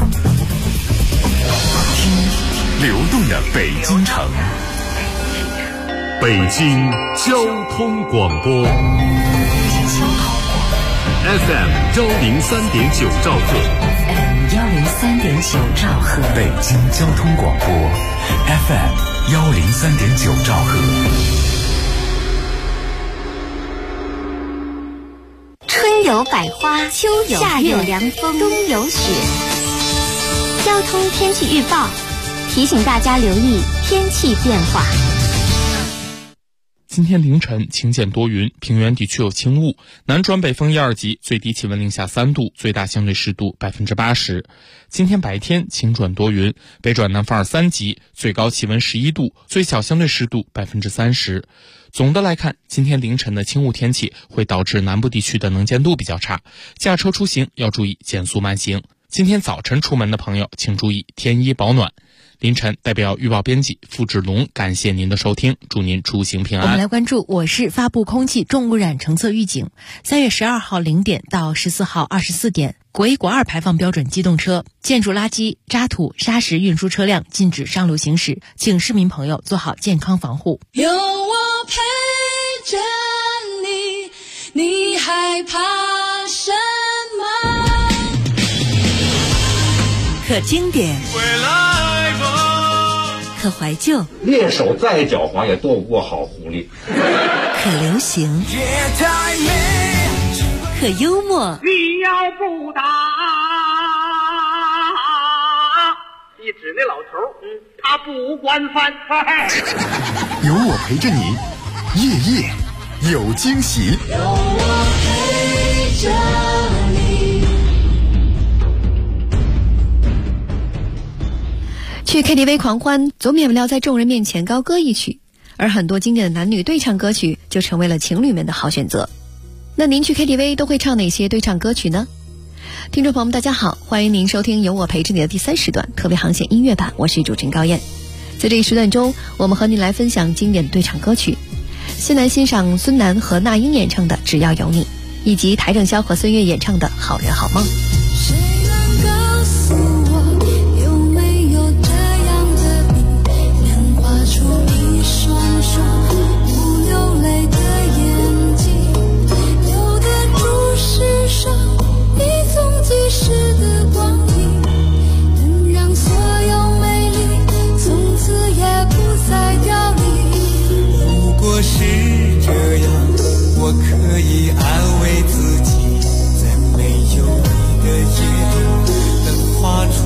听流动的北京城，北京交通广播 FM 103.9兆赫 103.9兆赫， 北京交通广播 FM 103.9兆赫。 春有百花，秋有夏有凉风，冬有雪。交通天气预报提醒大家留意天气变化。 今天凌晨晴间多云，平原地区有轻雾，南转北风1、2级，最低气温零下3度，最大相对湿度80%。今天白天晴转多云，北转南风2、3级，最高气温11度，最小相对湿度30%。总的来看，今天凌晨的轻雾天气会导致南部地区的能见度比较差，驾车出行要注意减速慢行。今天早晨出门的朋友请注意添衣保暖。凌晨代表预报编辑付志龙感谢您的收听，祝您出行平安。 我们来关注我市发布空气重污染橙色预警。3月12号0点到14号24点，国1、国2排放标准机动车、建筑垃圾、渣土、砂石运输车辆禁止上路行驶，请市民朋友做好健康防护。 有我陪着你，你害怕什么？ 可经典，可怀旧， 猎手再狡猾也躲不过好狐狸。 可流行，可幽默。 你要不打，一指那老头，他不惯犯。 有我陪着你，夜夜有惊喜。 有我陪着你。 去 KTV 狂欢，总免不了在众人面前高歌一曲，而很多经典的男女对唱歌曲就成为了情侣们的好选择。那您去 KTV 都会唱哪些对唱歌曲呢？听众朋友们大家好，欢迎您收听有我陪着你的第3时段特别航线音乐版，我是主持人高燕。在这一时段中，我们和您来分享经典对唱歌曲。先来欣赏孙楠和那英演唱的《只要有你》，以及邰正宵和孙悦演唱的《好人好梦》。 谁能告诉我，有没有这样的你，能画出一双双不流泪的眼睛，留得住世上一纵即逝的光阴，能让所有美丽从此也不再凋零。 如果是这样，我可以安慰自己，在没有你的夜，能画出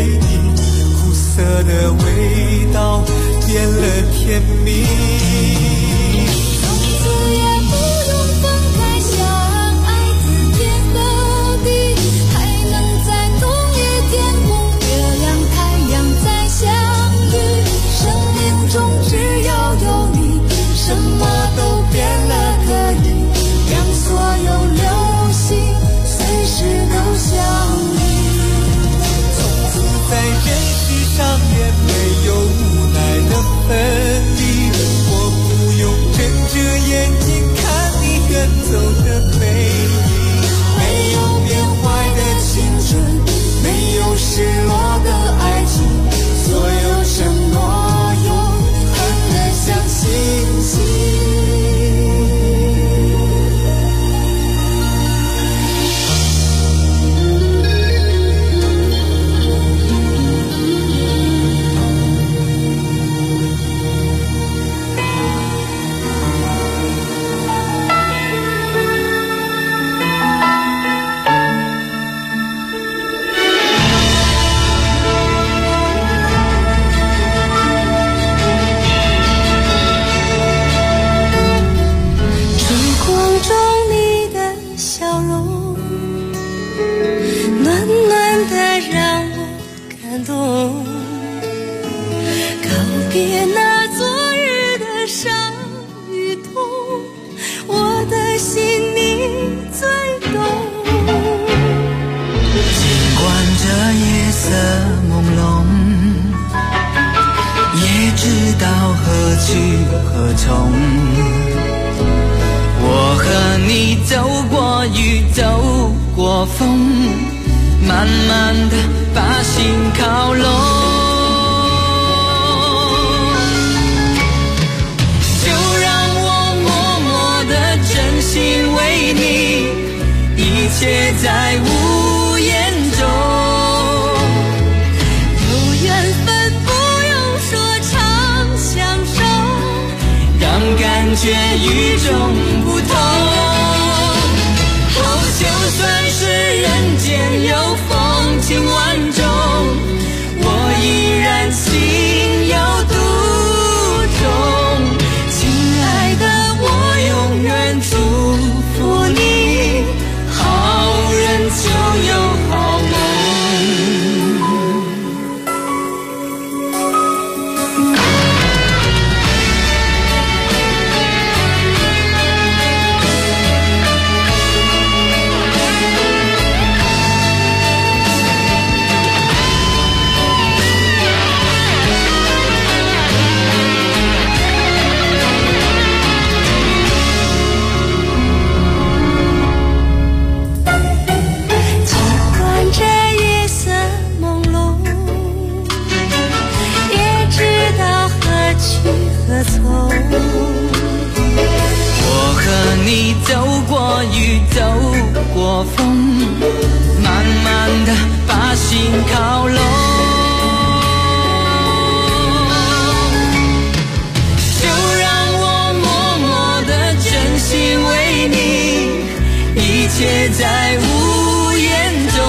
你，苦涩的味道变了甜蜜。 从此也不用分开，相爱自天和地，还能在同一天空，月亮太阳再相遇。生命中只要有你，什么都变了，可以让所有流星随时都相遇。 从此在人世上也没有无奈的分离，我不用睁着眼睛看你远走的背影。没有变坏的青春，没有失落的爱情，所有承诺永恒的像星星。 别那昨日的伤与痛，我的心你最懂。 尽管这夜色朦胧，也知道何去何从。我和你走过雨，走过风，慢慢地把心靠拢。为你，一切在无言中。 有缘分不用说长相守， 让感觉与众不同。哦，就算是人间有风情万种，我依然心有独钟。亲爱的，我永远祝福你，好人就有好梦。我和你走过雨，走过风，慢慢地把心靠拢。就让我默默地真心为你，一切在无言中。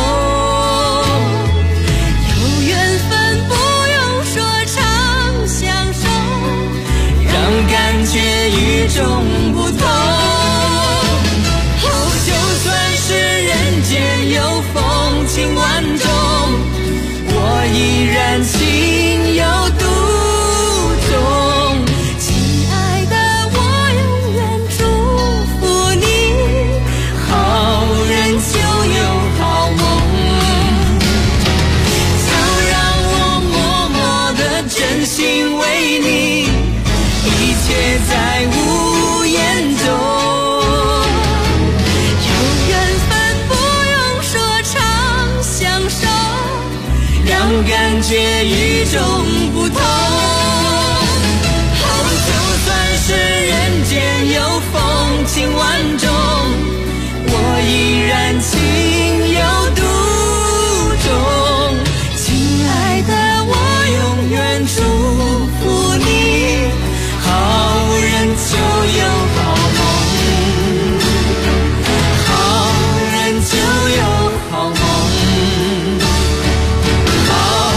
有缘分不用说长相守， 让感觉与众不同。哦，就算是人间有风情万种，我依然心有独钟。 亲爱的，我永远祝福你， 好人就有好梦。就让我默默地真心为你，一切在无言中。 有缘分不用说长相守， 让感觉与众不同。哦，就算是人间有风情万种，我依然心有独钟。亲爱的，我永远祝福你，好人就有好梦，好人就有好梦，好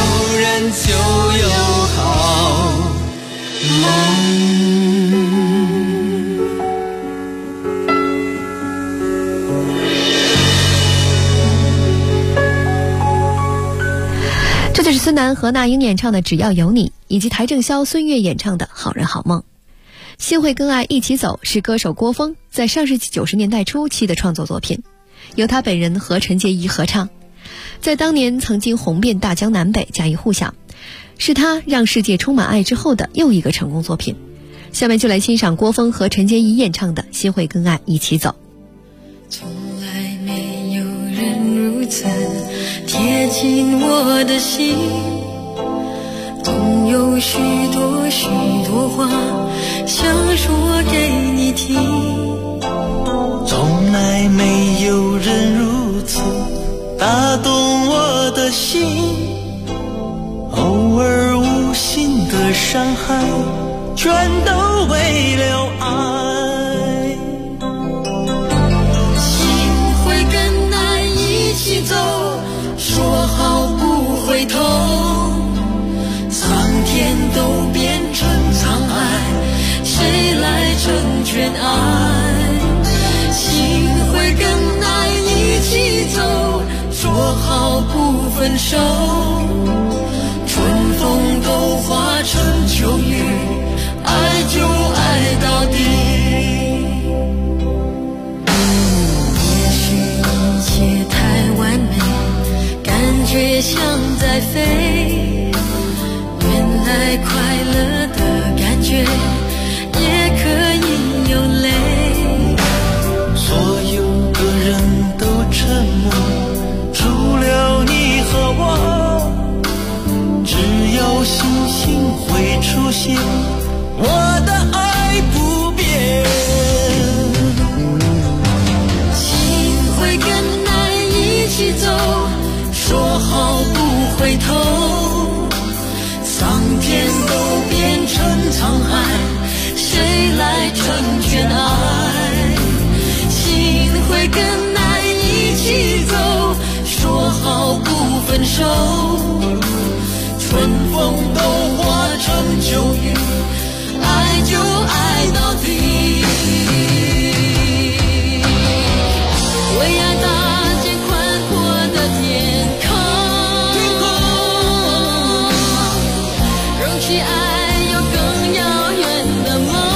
孙楠和那英演唱的《只要有你》，以及邰正宵、孙悦演唱的《好人好梦》。心会跟爱一起走是歌手郭峰在上世纪90年代初期的创作作品，由他本人和陈洁仪合唱，在当年曾经红遍大江南北，家喻户晓，是他让世界充满爱之后的又一个成功作品。下面就来欣赏郭峰和陈洁仪演唱的《心会跟爱一起走》。 从来没有人如此贴近我的心，总有许多许多话想说给你听。 从来没有人如此打动我的心，偶尔无心的伤害全都为了爱。 心会跟爱一起走，说好不回头，苍天都变成沧海，谁来成全爱？心会跟爱一起走，说好不分手，春风都化成秋雨，爱就爱到底。也许一切太完美，感觉像在飞，原来快乐的感觉也可以有泪。 所有的人都沉默，除了你和我，只有星星会出现，我的爱不变。 心会跟爱一起走，说好不回头，苍天都变成沧海，谁来成全爱？心会跟爱一起走，说好不分手，春风都化成秋雨，爱就爱到底。为爱搭建宽阔的天空，容许爱有更遥远的梦。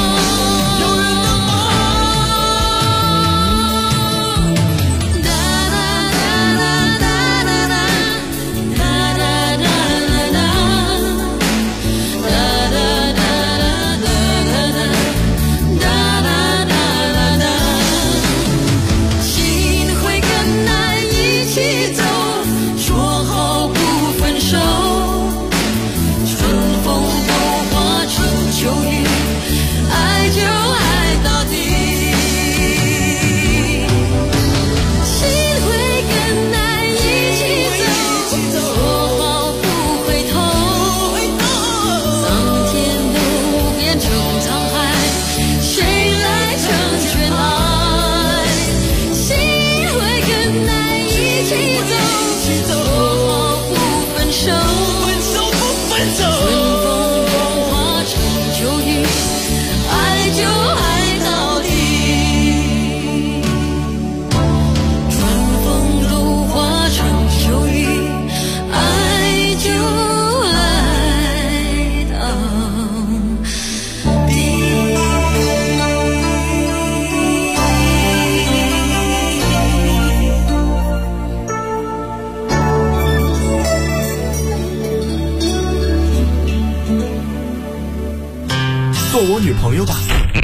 做我女朋友吧。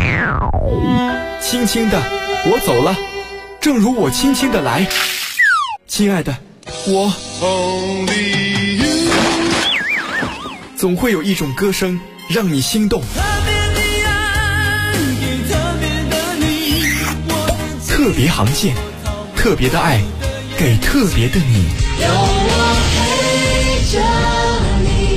轻轻的，我走了，正如我轻轻的来。亲爱的，我总会有一种歌声让你心动。特别航线，特别的爱，给特别的你。 有我陪着你。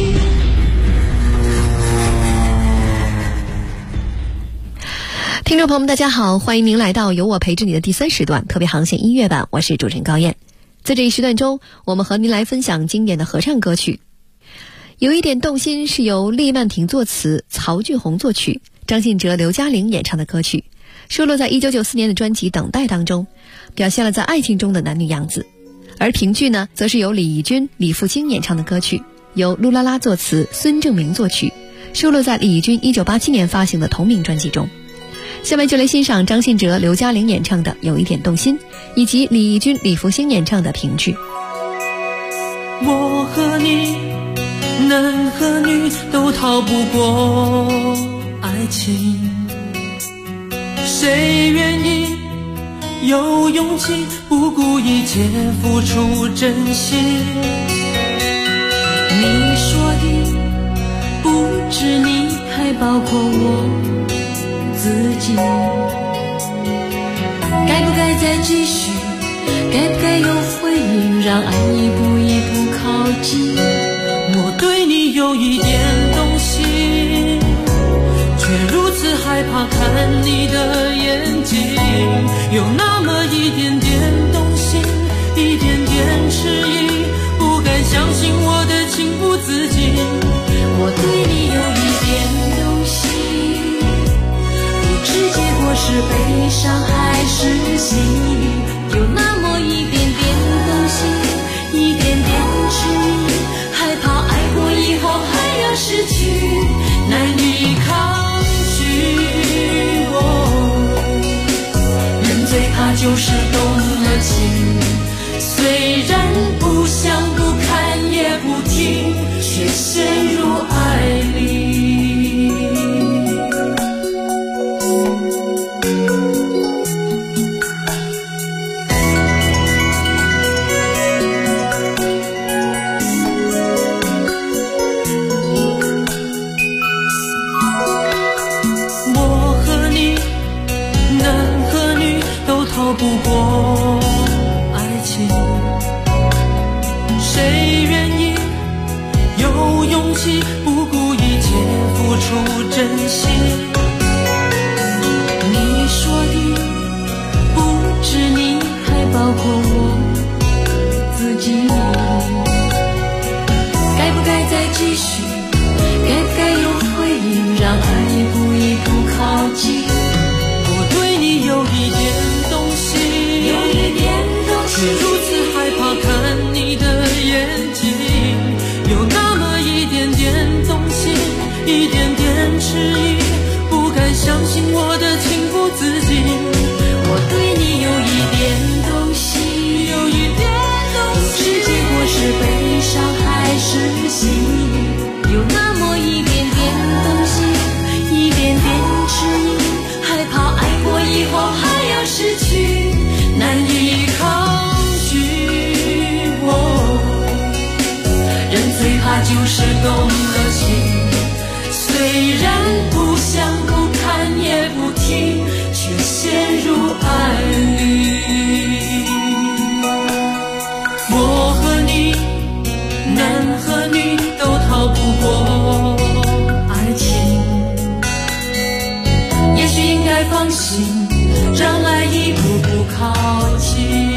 听众朋友们大家好，欢迎您来到有我陪着你的第3时段特别航线音乐版，我是主持人高燕。在这一时段中，我们和您来分享经典的合唱歌曲。有一点动心是由厉曼婷作词，曹俊宏作曲，张信哲、刘嘉玲演唱的歌曲，收录在1994年的专辑《等待》当中，表现了在爱情中的男女样子。而评剧呢，则是由李翊君、李富清演唱的歌曲， 由陆拉拉作词，孙正明作曲，收录在李翊君1987年发行的同名专辑中。下面就来欣赏张信哲、刘嘉玲演唱的《有一点动心》，以及李翊君、李福星演唱的《评剧》。 我和你，男和女都逃不过爱情，谁愿意有勇气不顾一切付出真心？你说的不止你，还包括我自己。该不该再继续？该不该有回应？让爱一步一步靠近。我对你有一点动心，却如此害怕看你的眼睛，有那么一点点动心，一点点迟疑，不敢相信我的情不自禁。我对你有一点动心，不知结果是悲伤还是喜悦，有那么一点点动心，一点点迟疑，害怕爱过以后还要失去，难以抗拒。人最怕就是动了情，虽然不想不看也不听，却陷入爱里。逃不过爱情，谁愿意有勇气不顾一切付出真心？你说的不止你，还包括我自己。该不该再继续？该不该有回应？让爱一步一步靠近。我对你有一点却如此害怕看你的眼睛，有那么一点点动心，一点点迟疑，不敢相信我的情不自禁。我对你有一点动心，有一点动心，不知结果是悲伤还是喜悦，有那么一点点动心，一点点迟疑，害怕爱过以后还要失去，难以抗拒。人最怕就是动了情，虽然不想不看也不听，却陷入爱里。我和你，男和女都逃不过爱情，也许应该放心，让爱一步步靠近。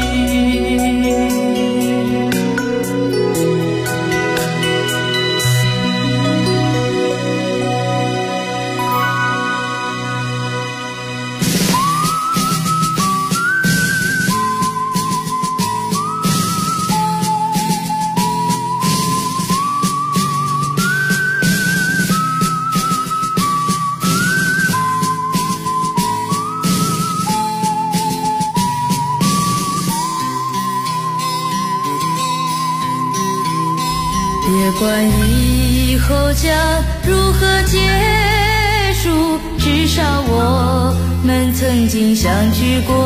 别管以后将如何结束，至少我们曾经相聚过，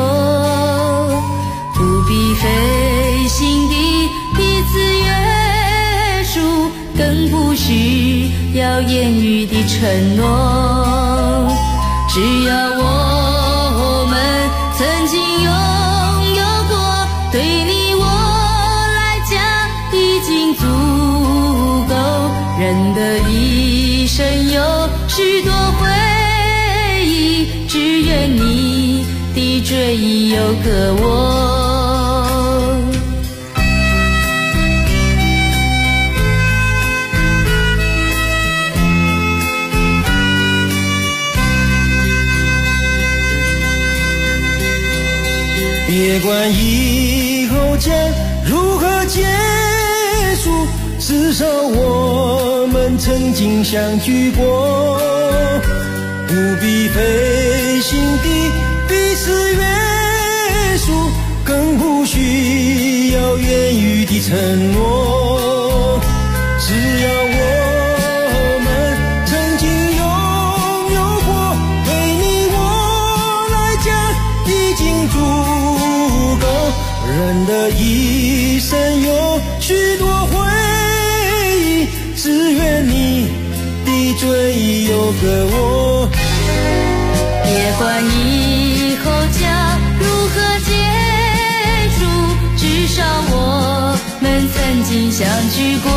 不必费心地彼此约束，更不需要言语的承诺，只要我们曾经拥有过，对你我来讲已经足够。人的一生有许多回忆，只愿你的追忆有个我。 别管以后将如何结束， 至少我们曾经相聚过，不必费心地彼此约束，更不需要言语的承诺。只要我们曾经拥有过，对你我来讲已经足够。人的一生有许多回忆，只愿你的追忆有个我。 别管以后将如何结束，至少我们曾经相聚过，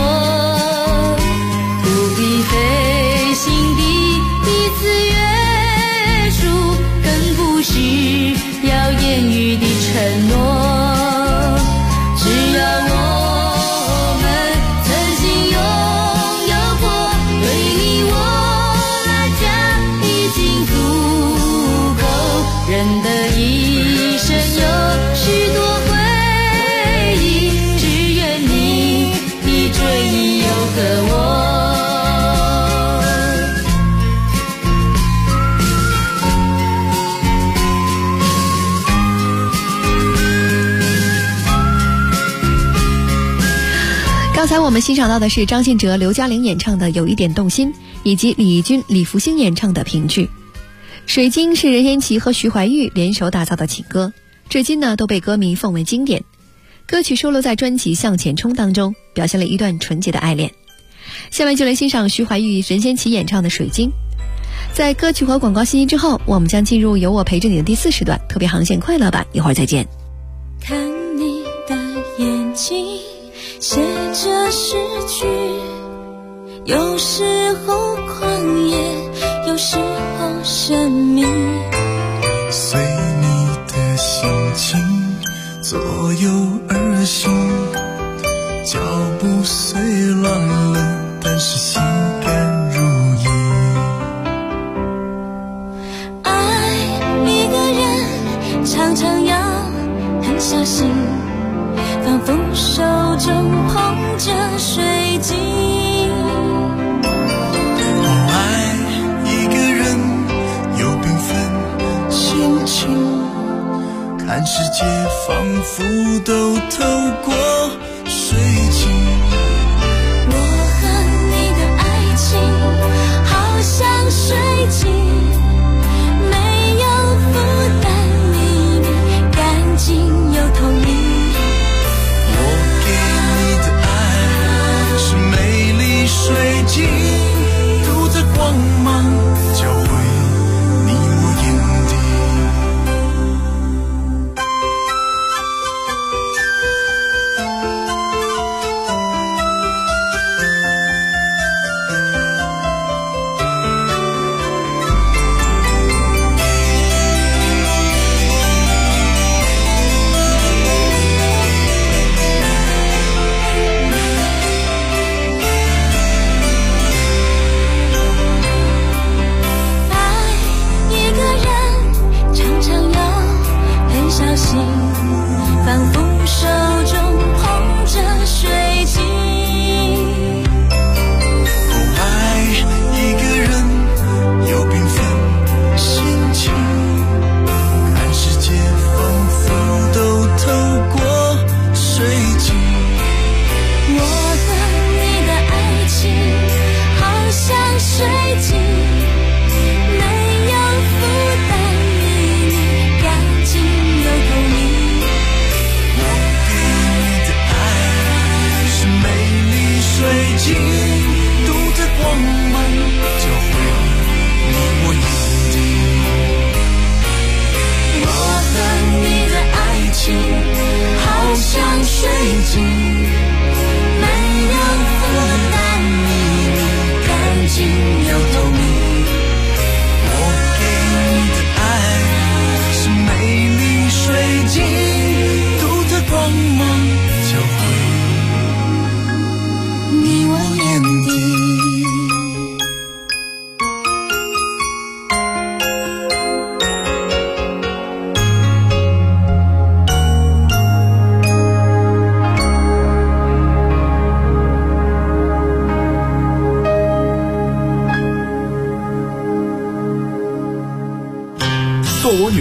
不必费心地彼此约束，更不需要言语的承诺。只要我们曾经拥有过，对你我来讲已经足够。人的一生有许多回忆，只愿你的追忆有个我。 刚才我们欣赏到的是张信哲、刘嘉玲演唱的《有一点动心》，以及李翊君、李福星演唱的《评剧》。水晶是任贤齐和徐怀钰联手打造的情歌，至今呢都被歌迷奉为经典。歌曲收录在专辑《向前冲》当中，表现了一段纯洁的爱恋。下面就来欣赏徐怀钰、任贤齐演唱的《水晶》。在歌曲和广告信息之后，我们将进入有我陪着你的第4时段特别航线快乐版，一会儿再见。 看你的眼睛写着诗句，有时候狂野，有时候神秘， 随你的心情左右而行，脚步虽乱了，但是心甘如饴。 爱一个人常常要很小心，仿佛手中捧着水晶。 爱一个人有缤纷心情，看世界仿佛都透过水晶。 我和你的爱情好像水晶，没有负担，秘密干净又透明。 水晶独特光芒，交汇你我眼底。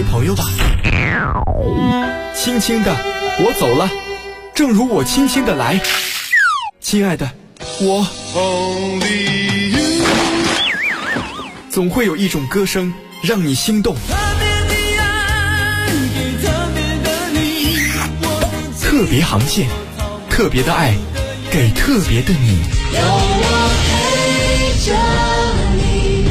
女朋友吧。轻轻的，我走了，正如我轻轻的来。亲爱的，我总会有一种歌声让你心动。特别航线，特别的爱，给特别的你。 有我陪着你。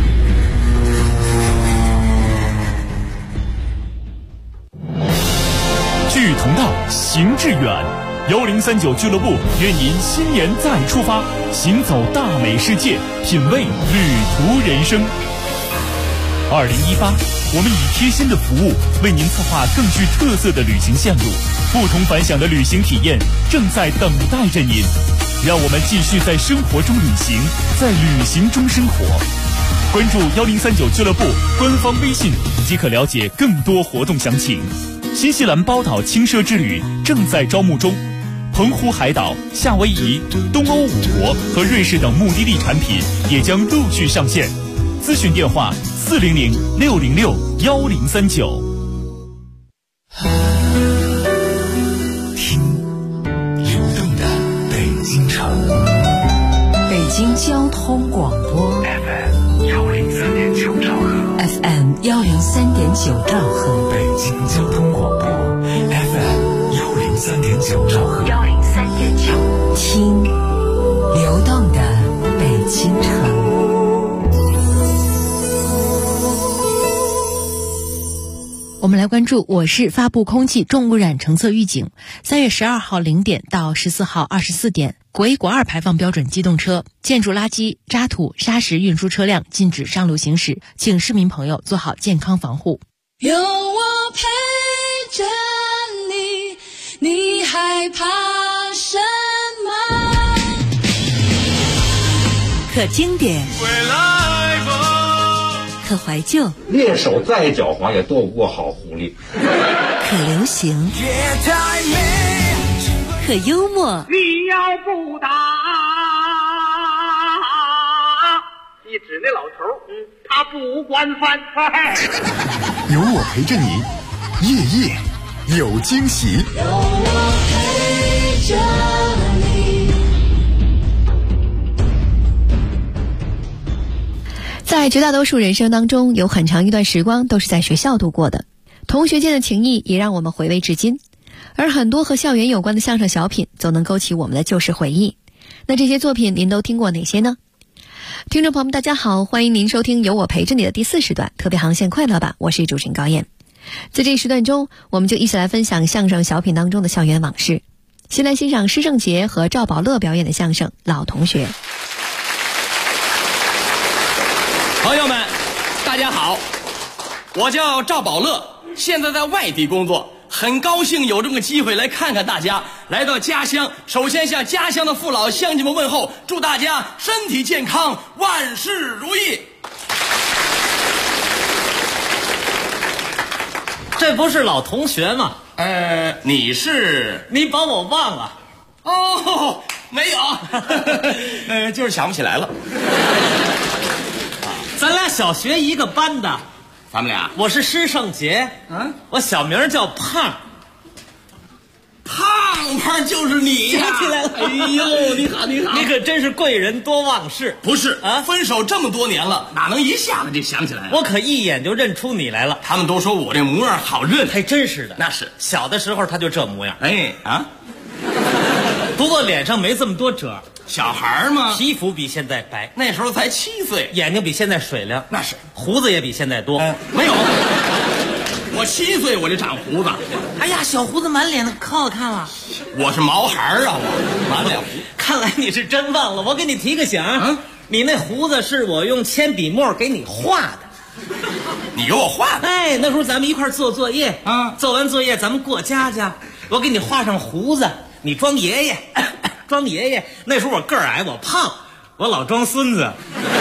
志同道，行志远。1039俱乐部愿您新年再出发，行走大美世界，品味旅途人生。2018，我们以贴心的服务为您策划更具特色的旅行线路，不同凡响的旅行体验正在等待着您。让我们继续在生活中旅行，在旅行中生活。关注1039俱乐部官方微信即可了解更多活动详情。新西兰包岛轻奢之旅正在招募中，澎湖海岛、夏威夷、东欧5国和瑞士等目的地产品也将陆续上线。咨询电话400-606-1039。 听流动的北京城， 北京交通广播 FM 103.9兆赫 FM 103.9兆赫， 北京交通广播 FM 103.9兆赫 103.9，听流动的北京城。 我们来关注我市发布空气重污染橙色预警。3月12号0点到14号24点，国1国2排放标准机动车、建筑垃圾、渣土、砂石运输车辆禁止上路行驶，请市民朋友做好健康防护。 有我陪着你，你害怕什么？ 可经典，可怀旧， 猎手再狡猾也躲不过好狐狸。 可流行，可幽默。 你要不打，你指那老头，他不惯犯。 有我陪着你，夜夜有惊喜。 有我陪着你。 在绝大多数人生当中，有很长一段时光都是在学校度过的，同学间的情谊也让我们回味至今，而很多和校园有关的相声小品总能勾起我们的旧时回忆。那这些作品您都听过哪些呢？听众朋友们大家好，欢迎您收听有我陪着你的第4时段特别航线快乐吧，我是主持人高燕。在这一时段中，我们就一起来分享相声小品当中的校园往事。先来欣赏施正杰和赵宝乐表演的相声《老同学》。 朋友们大家好，我叫赵宝乐，现在在外地工作，很高兴有这么个机会来看看大家。来到家乡，首先向家乡的父老乡亲们问候，祝大家身体健康，万事如意。 这不是老同学吗？ 你是？ 你把我忘了？ 哦，没有，就是想不起来了。 咱俩小学一个班的。 咱们俩？ 我是施胜杰，我小名叫胖。 胖就是你呀！ 想起来了。 哎呦，你好，你好！ 你可真是贵人多忘事。 不是啊，分手这么多年了，哪能一下子就想起来了？ 我可一眼就认出你来了。 他们都说我这模样好认， 还真是的。 那是小的时候他就这模样。 哎啊， 不过脸上没这么多褶。 小孩嘛， 皮肤比现在白， 那时候才7岁， 眼睛比现在水亮， 那是， 胡子也比现在多。 没有，我7岁我就长胡子。 哎呀，小胡子满脸的，可好看了。 我是毛孩啊，我满脸胡。 看来你是真忘了，我给你提个醒，你那胡子是我用铅笔墨给你画的。 你给我画的？ 哎，那时候咱们一块做作业啊， 做完作业咱们过家家，我给你画上胡子，你装爷爷。装爷爷，那时候我个儿矮，我胖，我老装孙子。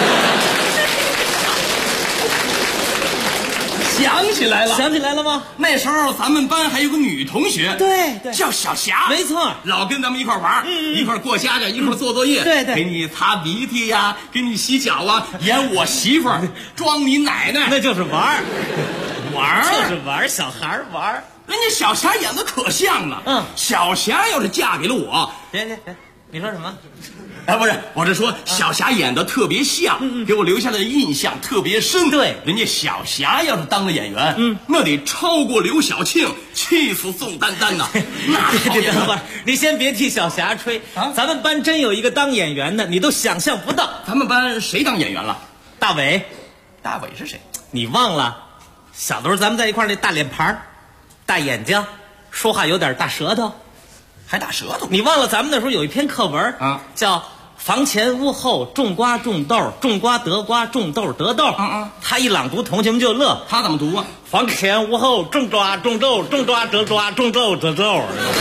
想起来了， 想起来了吗？ 那时候咱们班还有个女同学， 对， 叫小霞， 没错， 老跟咱们一块玩，一块过家家，一块做作业， 对， 给你擦鼻涕呀，给你洗脚啊，演我媳妇儿，装你奶奶， 那就是玩。 玩， 就是玩，小孩玩。 人家小霞演的可像了。小霞要是嫁给了我， 别，你说什么？ 不是，我是说小霞演的特别像，给我留下的印象特别深。 对， 人家小霞要是当了演员，那得超过刘晓庆，气死宋丹丹呐。那等会儿，你先别替小霞吹啊！咱们班真有一个当演员的，你都想象不到。 咱们班谁当演员了？ 大伟。 大伟是谁？ 你忘了？小的时候咱们在一块儿那大脸盘，大眼睛，说话有点大舌头。 还打舌头？ 你忘了咱们那时候有一篇课文啊， 叫房前屋后种瓜种豆，种瓜得瓜，种豆得豆。他一朗读，同学们就乐。 他怎么读啊？ 房前屋后种瓜种豆，种瓜得瓜，种豆得豆。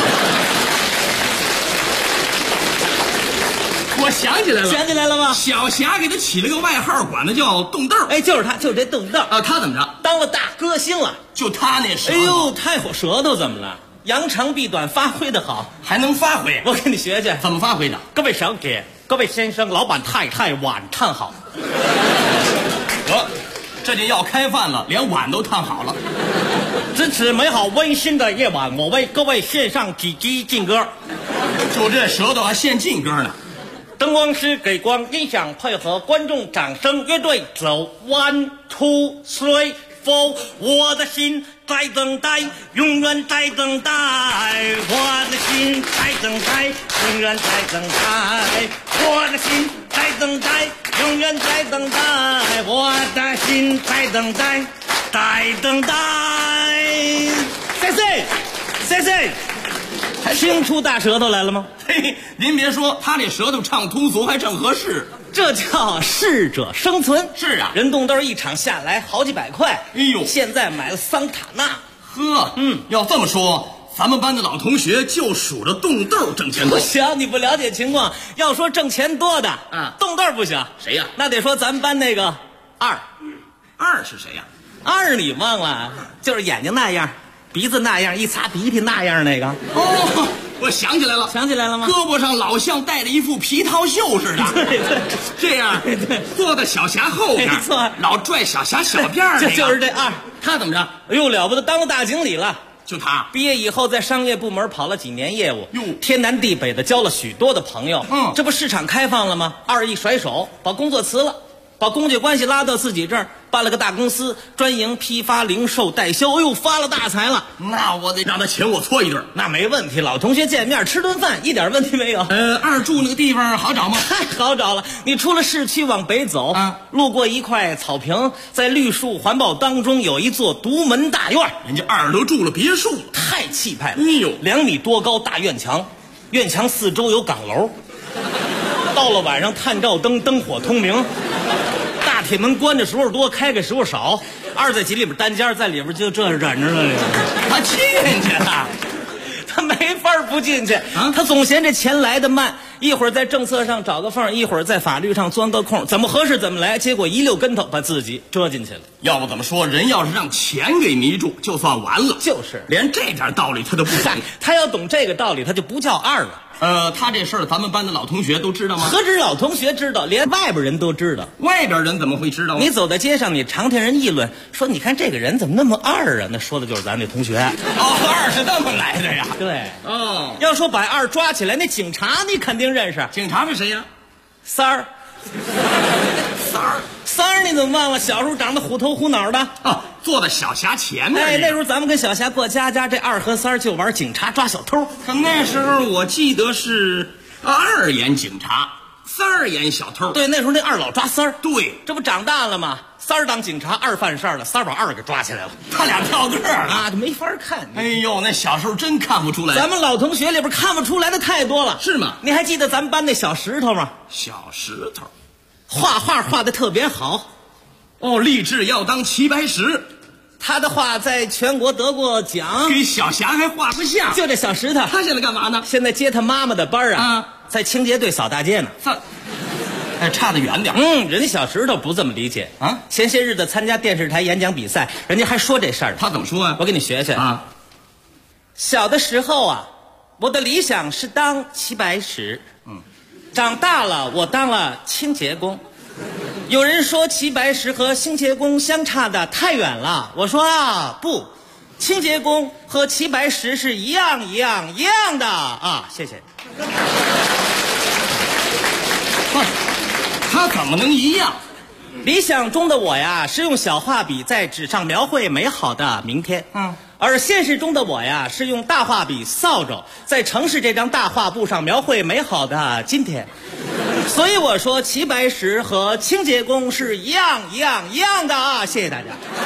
我想起来了， 想起来了吗？ 小霞给他起了个外号，管他叫冻豆。 哎，就是他，就是这冻豆啊。他怎么着？ 当了大歌星了。 就他那舌头。 哎呦，太火舌头怎么了？扬长避短，发挥的好， 还能发挥。 我跟你学学， 怎么发挥的？ 各位小姐，各位先生，老板太太碗烫好。 这就要开饭了，连碗都烫好了。 支持美好温馨的夜晚，我为各位献上几句劲歌。 就这舌头还献劲歌呢。 灯光师给光，音响配合，观众掌声，乐队走 1 2 3 4，我的心在等待，永远在等待，我的心在等待，永远在等待，我的心在等待，永远在等待，我的心在等待，在等待。谢谢，还听出大舌头来了吗？ 嘿，您别说，他这舌头唱通俗还正合适。 这叫适者生存。 是啊， 人冻豆一场下来好几百块。 哎呦， 现在买了桑塔纳。 呵，要这么说，咱们班的老同学就数着冻豆挣钱多。 不行，你不了解情况。要说挣钱多的，冻豆不行。 谁呀？ 那得说咱们班那个二是谁呀？ 二你忘了？就是眼睛那样，鼻子那样，一擦鼻涕那样那个。 哦。我想起来了， 想起来了吗？ 胳膊上老像戴着一副皮套袖似的， 对， 这样坐在小霞后边， 没错， 老拽小霞小辫儿。 这就是这二， 他怎么着？ 哎呦，了不得，当了大经理了。 就他毕业以后在商业部门跑了几年业务， 哟， 天南地北的交了许多的朋友。这不市场开放了吗？二一甩手把工作辞了，把公家关系拉到自己这儿，办了个大公司，专营批发、零售、代销。哎呦，发了大财了！ 那我得让他请我搓一顿。 那没问题，老同学见面吃顿饭一点问题没有。 二住那个地方好找吗？ 太好找了！你出了市区往北走，路过一块草坪，在绿树环抱当中有一座独门大院。 人家二都住了别墅了， 太气派了！ 哎呦 ，2米多高大院墙，院墙四周有岗楼。到了晚上，探照灯灯火通明。大铁门关的时候多，开的时候少。二在几里边单间，在里边就这忍着了。 他进去了， 他没法不进去啊！他总嫌这钱来得慢，一会儿在政策上找个缝，一会儿在法律上钻个空，怎么合适怎么来，结果一溜跟头把自己折进去了。 要不怎么说，人要是让钱给迷住，就算完了。 就是连这点道理他都不懂。 他要懂这个道理，他就不叫二了。 他这事儿咱们班的老同学都知道吗？ 何止老同学知道，连外边人都知道。 外边人怎么会知道呢？ 你走在街上，你常听人议论说，你看这个人怎么那么二啊？那说的就是咱那同学。 二是这么来的呀？ 对。要说把二抓起来，那警察你肯定认识。 警察是谁呀？ 三儿。三儿你怎么忘了？小时候长得虎头虎脑的坐在小霞前面。 哎，那时候咱们跟小霞过家家，这二和三儿就玩警察抓小偷。 可那时候我记得是二演警察，三儿演小偷。 对，那时候那二老抓三儿。 对， 这不长大了吗？三儿当警察，二犯事儿了，三儿把二给抓起来了。 他俩跳个儿啊，就没法看。 哎呦，那小时候真看不出来。 咱们老同学里边看不出来的太多了。 是吗？ 你还记得咱们班那小石头吗？ 小石头， 画画画的特别好。 立志要当齐白石。 他的画在全国得过奖， 给小霞还画不像。 就这小石头， 他现在干嘛呢？ 现在接他妈妈的班在清洁队扫大街呢。 差得远点。 人家小石头不这么理解啊。前些日子参加电视台演讲比赛，人家还说这事儿。 他怎么说啊？ 我给你学学啊。 小的时候啊，我的理想是当齐白石。长大了，我当了清洁工。 有人说齐白石和清洁工相差的太远了，我说啊不，清洁工和齐白石是一样的啊！谢谢。 他怎么能一样？ 理想中的我呀，是用小画笔在纸上描绘美好的明天。而现实中的我呀，是用大画笔扫帚在城市这张大画布上描绘美好的今天。所以我说齐白石和清洁工是一样的啊！谢谢大家。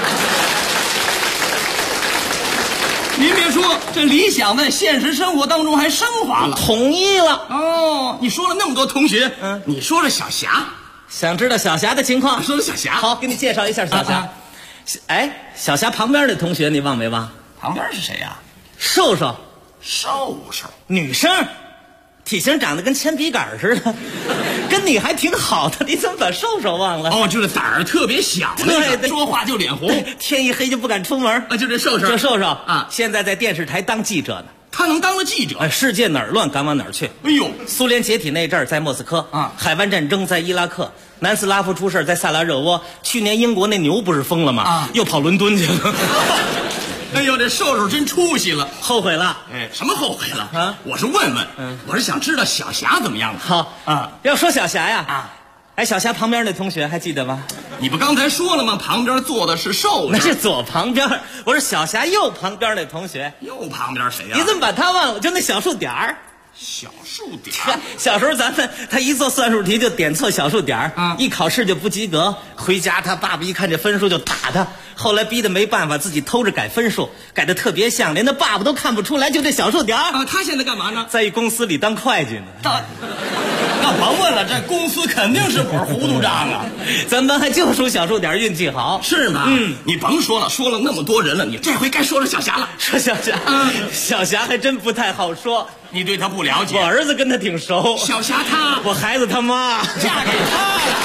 您别说，这理想在现实生活当中还升华了。 同意了。 哦，你说了那么多同学，你说了小霞， 想知道小霞的情况？ 说了小霞， 好，给你介绍一下小霞。哎，小霞旁边的同学你忘没忘？ 旁边是谁呀？ 瘦瘦， 女生，体型长得跟铅笔杆似的，跟你还挺好的，你怎么把瘦瘦忘了？ 哦，就是胆儿特别小那个，说话就脸红， 天一黑就不敢出门啊，就这瘦瘦啊，现在在电视台当记者呢。 他能当了记者？ 世界哪儿乱敢往哪儿去。 哎呦， 苏联解体那阵儿在莫斯科啊，海湾战争在伊拉克，南斯拉夫出事在萨拉热窝，去年英国那牛不是疯了吗？啊，又跑伦敦去了。 哎呦，这瘦瘦真出息了， 后悔了。 哎，什么后悔了啊？我是问问，我是想知道小霞怎么样了。 好啊，要说小霞呀啊，哎，小霞旁边那同学还记得吗？ 你不刚才说了吗？旁边坐的是瘦瘦， 那是左旁边。我说小霞右旁边那同学， 右旁边谁呀？ 你怎么把他忘了？就那小数点儿。 小数点， 小时候咱们他一做算术题就点错小数点一考试就不及格，回家他爸爸一看这分数就打他，后来逼得没办法，自己偷着改分数，改得特别像，连他爸爸都看不出来，就这小数点啊。他现在干嘛呢？ 在一公司里当会计呢。 那甭问了，这公司肯定是本糊涂账啊！ 咱班还就属小数点运气好， 是吗？你甭说了，说了那么多人了，你这回该说说小霞了。 说小霞，小霞还真不太好说。 你对她不了解， 我儿子跟她挺熟。 小霞她， 我孩子他妈嫁给他了。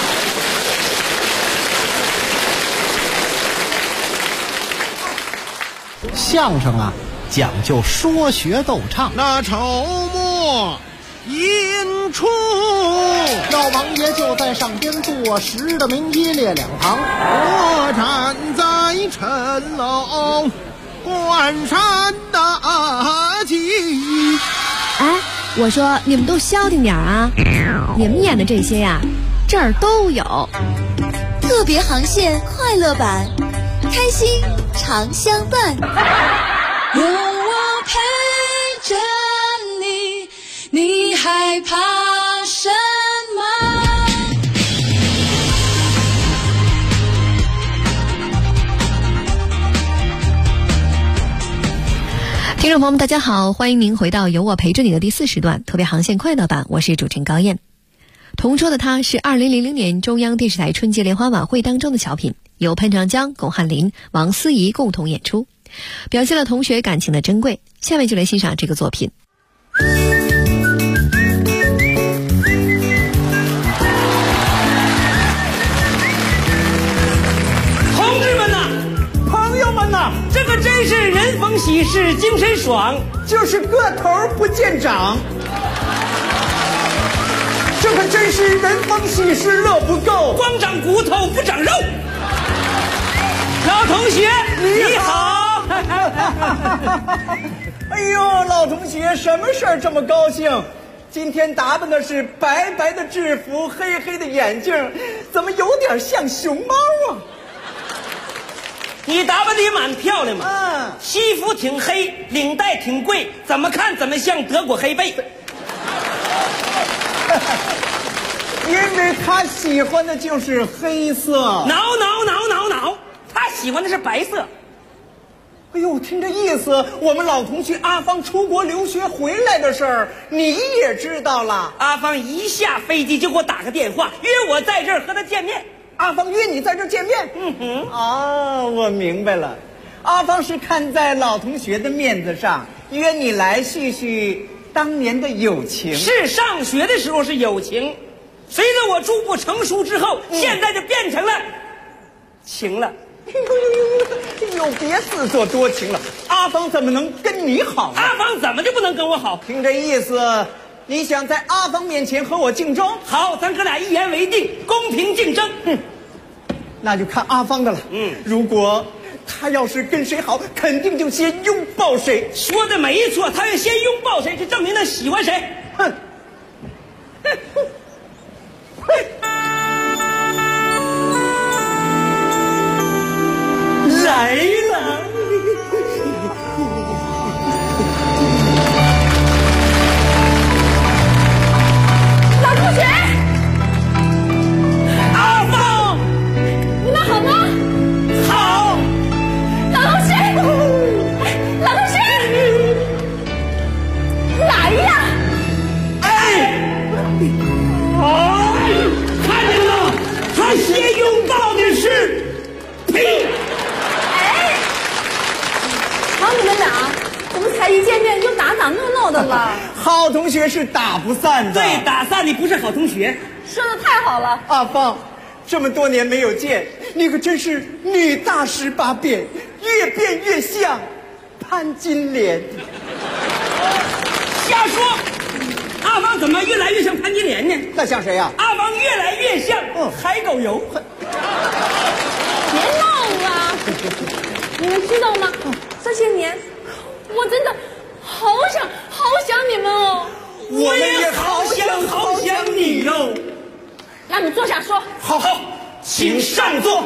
相声啊，讲究说学逗唱。 那筹末引出， 老王爷就在上边坐实的明一列两旁， 我站在城楼关山大吉。 哎，我说你们都消停点啊！你们演的这些呀，这儿都有。 特别航线快乐版，开心常相伴。有我陪着你，你害怕什么？ 听众朋友们大家好，欢迎您回到有我陪着你的第4时段特别航线快乐版，我是主持人高燕。同桌的他是2000年中央电视台春节联欢晚会当中的小品，由潘长江、巩汉林、王思怡共同演出，表现了同学感情的珍贵。下面就来欣赏这个作品。 同志们呐，朋友们呐，这个真是人逢喜事精神爽，就是个头不见长。这可真是人逢喜事乐不够，光长骨头不长肉。老同学你好。 哎呦，老同学，什么事儿这么高兴？今天打扮的是白白的制服，黑黑的眼镜，怎么有点像熊猫啊？ 你打扮的也蛮漂亮嘛，西服挺黑，领带挺贵，怎么看怎么像德国黑背。 因为他喜欢的就是黑色。 挠，他喜欢的是白色。 哎呦，听这意思，我们老同学阿芳出国留学回来的事儿，你也知道了。 阿芳一下飞机就给我打个电话，约我在这儿和他见面。 阿芳约你在这儿见面？我明白了。阿芳是看在老同学的面子上，约你来叙叙当年的友情。 是上学的时候是友情，随着我逐步成熟之后，现在就变成了情了。 哎呦，别自作多情了。阿芳怎么能跟你好呢？ 阿芳怎么就不能跟我好？ 听这意思， 你想在阿芳面前和我竞争？ 好，咱哥俩一言为定，公平竞争。 那就看阿芳的了。如果他要是跟谁好，肯定就先拥抱谁。 说的没错，他要先拥抱谁，就证明他喜欢谁。 哼！来了。 老同学， 阿芳， 你们好吗？ 好。 老同学，老同学，来呀！ 看见了，他先拥抱的是屁。 瞧你们俩，怎么才一见面就打打闹闹的了？ 好同学是打不散的。 对，打散的不是好同学。 说的太好了。 阿芳，这么多年没有见，你可真是女大十八变，越变越像潘金莲。 瞎说！阿芳怎么越来越像潘金莲呢？ 那像谁呀？ 阿芳越来越像海狗油。 别闹了！你们知道吗？这些年，我真的好想你们哦。 我们也好想你哟。 让你们坐下说。 好，请上座。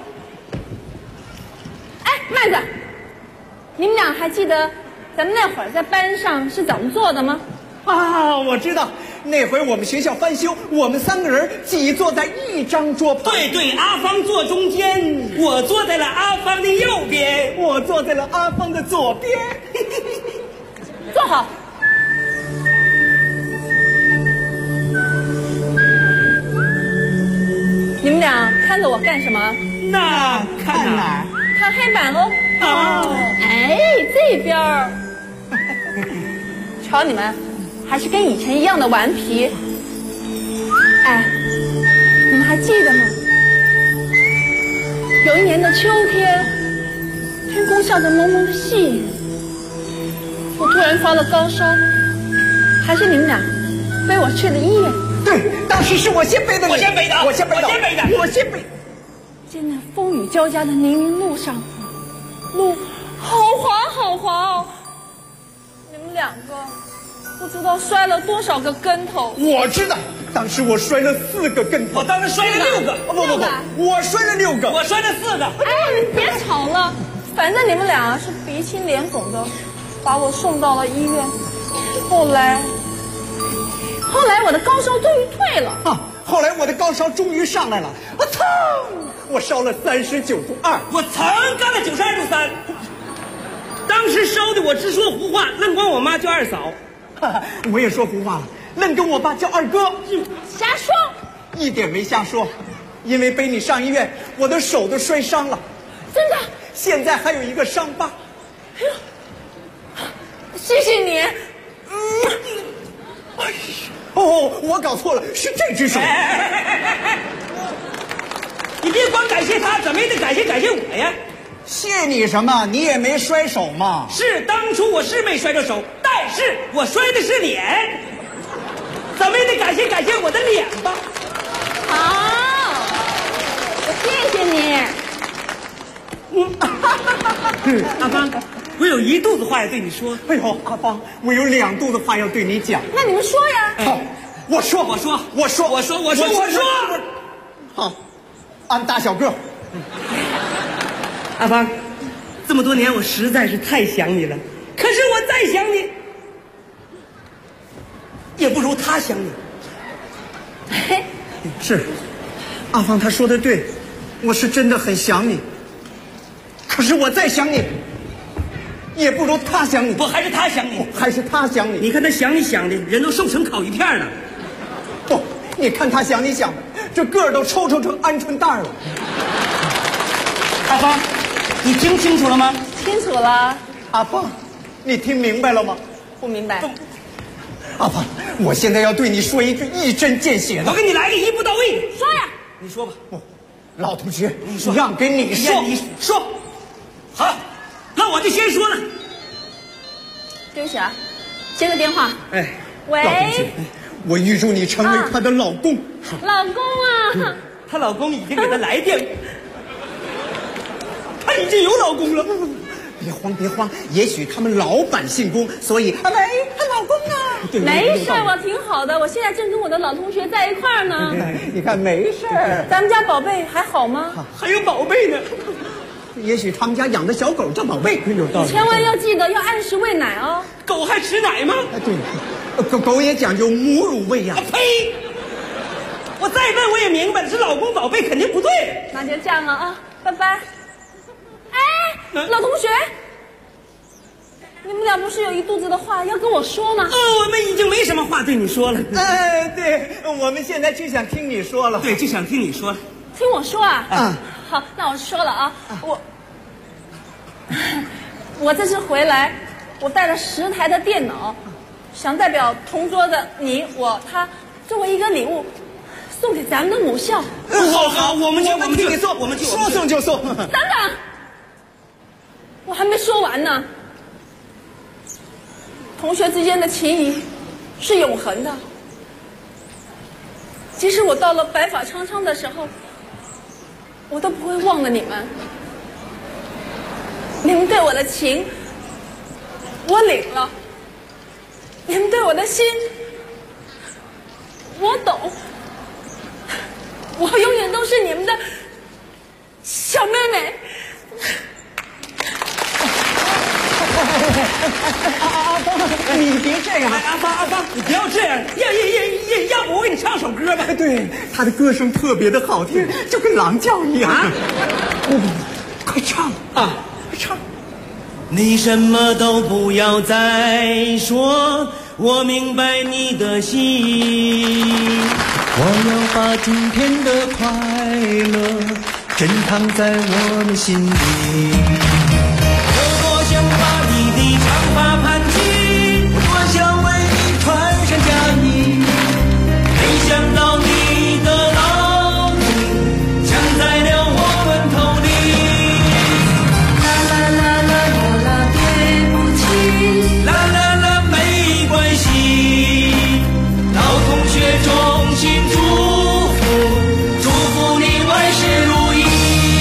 哎，麦子，你们俩还记得咱们那会儿在班上是怎么做的吗？ 啊，我知道，那回我们学校翻修，我们3个人挤坐在一张桌旁。 对，阿芳坐中间，我坐在了阿芳的右边， 我坐在了阿芳的左边。 坐好。你们俩看着我干什么？ 那看哪儿？ 看黑板喽。哎，这边儿。瞧你们，还是跟以前一样的顽皮。哎，你们还记得吗？有一年的秋天，天空下着蒙蒙的细雨，我突然发了高烧，还是你们俩背我去了医院。 对，当时是我先背的你。 我先背的。 在那风雨交加的泥泞路上，路好滑哦。你们两个不知道摔了多少个跟头。 我知道，当时我摔了4个跟头。 我当时摔了6个。 不，我摔了6个。 我摔了4个。 哎，你别吵了，反正你们俩是鼻青脸肿的，把我送到了医院。后来我的高烧终于退了。 后来我的高烧终于上来了。我烧了39度2， 我曾干了92度3。当时烧的我直说胡话，愣管我妈叫二嫂。 我也说胡话了，愣跟我爸叫二哥。 瞎说！ 一点没瞎说，因为背你上医院，我的手都摔伤了。 真的？ 现在还有一个伤疤。 哎呦，谢谢你。 我搞错了，是这只手。 你别光感谢他，怎么也得感谢我呀。 谢你什么？你也没摔手嘛。 是，当初我是没摔着手，但是我摔的是脸，怎么也得感谢我的脸吧。 好，我谢谢你。阿芳，我有1肚子话要对你说。 哎呦，阿芳，我有2肚子话要对你讲。 那你们说呀。 好，我说。好，俺大小个。 阿芳，这么多年我实在是太想你了，可是我再想你，也不如他想你。 是，阿芳她说的对，我是真的很想你，可是我再想你，也不如他想你。 不，还是他想你。 还是他想你。 你看他想你想的，人都瘦成烤鱼片了。 不，你看他想你想的，这个儿都抽成鹌鹑蛋了。 阿芳，你听清楚了吗？ 清楚了。 阿芳，你听明白了吗？ 不明白。 阿芳，我现在要对你说一句一针见血的。 我给你来个一步到位的。 说呀。 你说吧。 老同学，让给你说。 你说。好，那我就先说了。 对不起啊，接个电话。 哎， 喂， 老公姐，我预祝你成为她的老公。 老公啊， 她老公已经给她来电，她已经有老公了。 别慌，别慌，也许他们老板姓龚，所以她老公啊。 没事，我挺好的，我现在正跟我的老同学在一块儿呢。 你看没事。 咱们家宝贝还好吗？ 还有宝贝呢。 也许他们家养的小狗叫宝贝，有道理。 千万要记得要按时喂奶哦。 狗还吃奶吗？ 对，狗也讲究母乳喂养。 呸！我再问我也明白了，是老公宝贝肯定不对。 那就这样了啊，拜拜。哎，老同学，你们俩不是有一肚子的话要跟我说吗？ 我们已经没什么话对你说了。 对，我们现在就想听你说了。 对，就想听你说。 听我说啊。好，那我说了啊，我这次回来，我带了10台的电脑，想代表同桌的你、我、他，作为一个礼物，送给咱们的母校。 好，我们替你送，我们说送就送。 等等，我还没说完呢。同学之间的情谊是永恒的，即使我到了白发苍苍的时候，我都不会忘了你们。你们对我的情，我领了；你们对我的心，我懂。我永远都是你们的小妹妹。 阿芳，你别这样。 阿芳，你不要这样。要不我给你唱首歌吧？ 对，他的歌声特别的好听，就跟狼叫一样。快唱啊！快唱。 你什么都不要再说，我明白你的心。 我要把今天的快乐珍藏在我的心里。 我想把你的长发盘起， 我想为你穿上嫁衣。 没想到你的老子将在了我们头里。 啦啦啦啦啦，对不起。 啦啦啦，没关系。老同学衷心祝福你万事如意。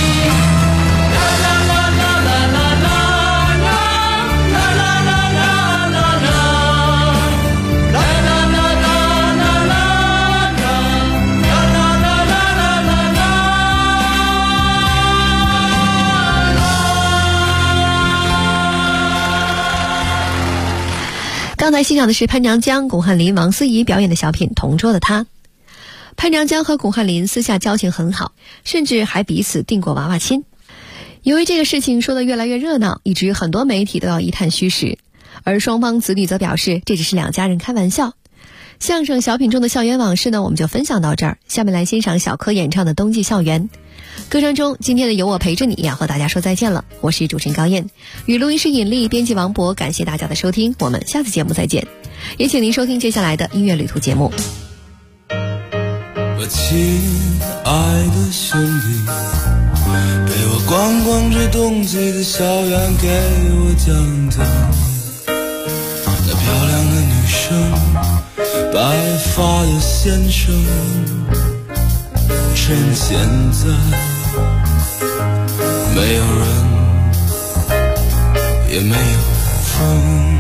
刚才欣赏的是潘长江、巩汉林、王思怡表演的小品《同桌的他》。潘长江和巩汉林私下交情很好，甚至还彼此订过娃娃亲。由于这个事情说得越来越热闹，以至于很多媒体都要一探虚实，而双方子女则表示这只是两家人开玩笑。相声小品中的校园往事呢，我们就分享到这儿。下面来欣赏小柯演唱的《冬季校园》。歌声中，今天的有我陪着你要和大家说再见了。我是主持人高燕，与录音师尹丽，编辑王博，感谢大家的收听，我们下次节目再见。也请您收听接下来的音乐旅途节目。 我亲爱的兄弟，陪我逛逛这冬季的校园，给我讲讲那漂亮的女生，白发的先生，趁现在没有人也没有风。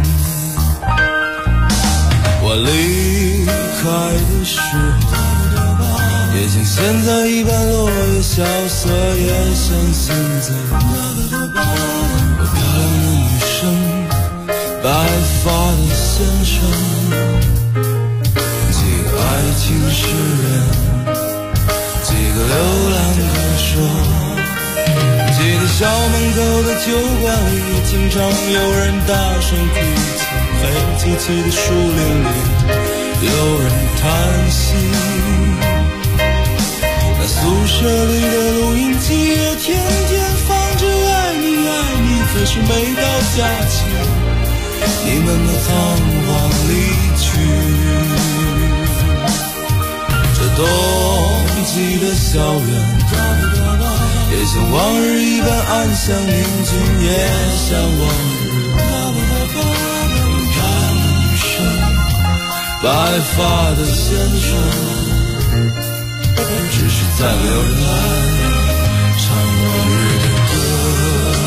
我离开的时候，也像现在一般落叶萧瑟，也像现在我漂亮的女生，白发的先生，几个爱情诗人，几个流浪歌手，记得校门口的酒馆里，经常有人大声哭泣，黑漆漆的树林里有人叹息。那宿舍里的录音机也天天放着爱你爱你，可是每到假期你们都仓皇离去。这冬季的校园也像往日一般安详宁静，也像往日漂亮的女生， 白发的先生，只是再没有人来唱往日的歌。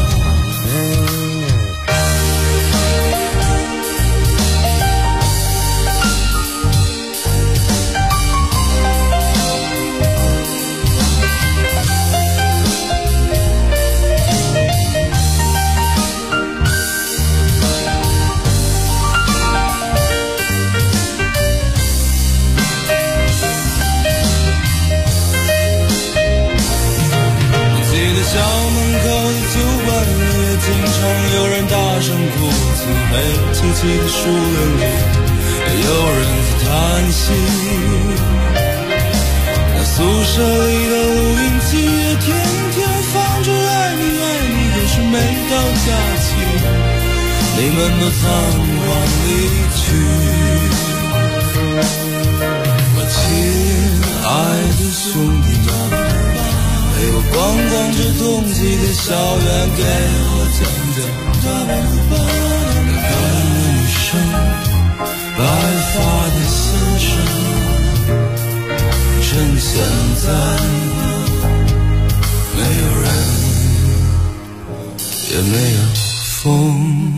校门口的酒吧里，经常有人大声哭诉，黑漆漆的树林里，也有人在叹息。那宿舍里的录音机也天天放着爱你爱你，可是每到假期，你们都仓皇离去。我亲爱的兄弟们，陪我逛逛这冬季的校园，给我讲讲那漂亮的女生，白发的先生。趁现在没有人，也没有风。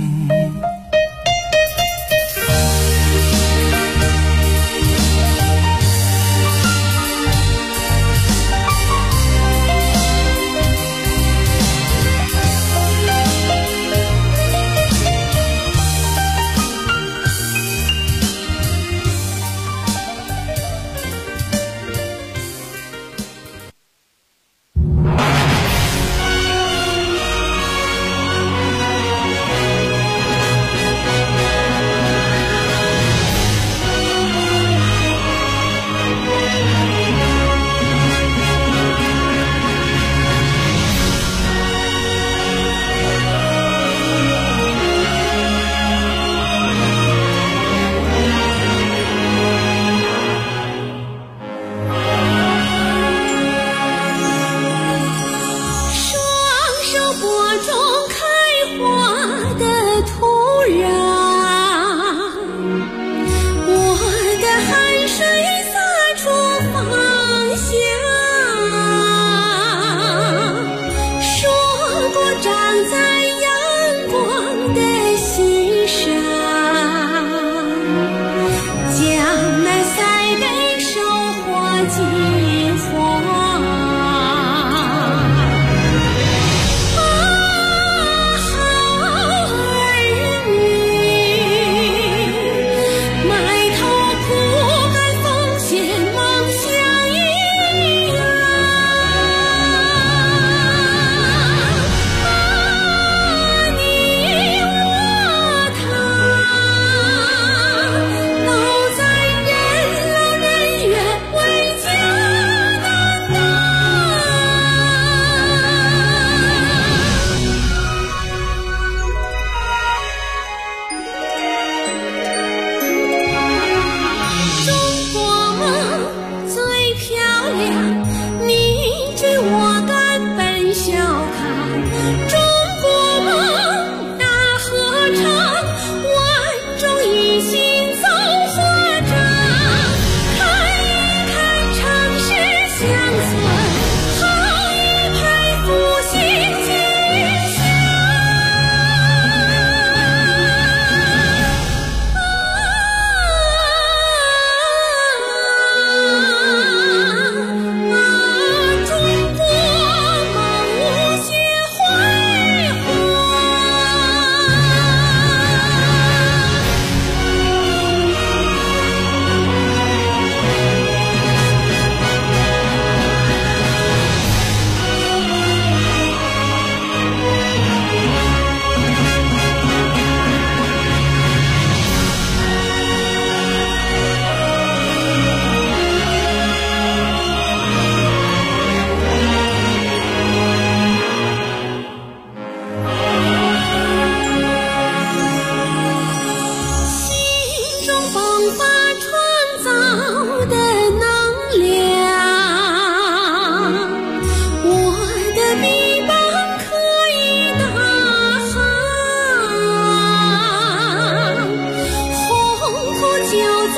就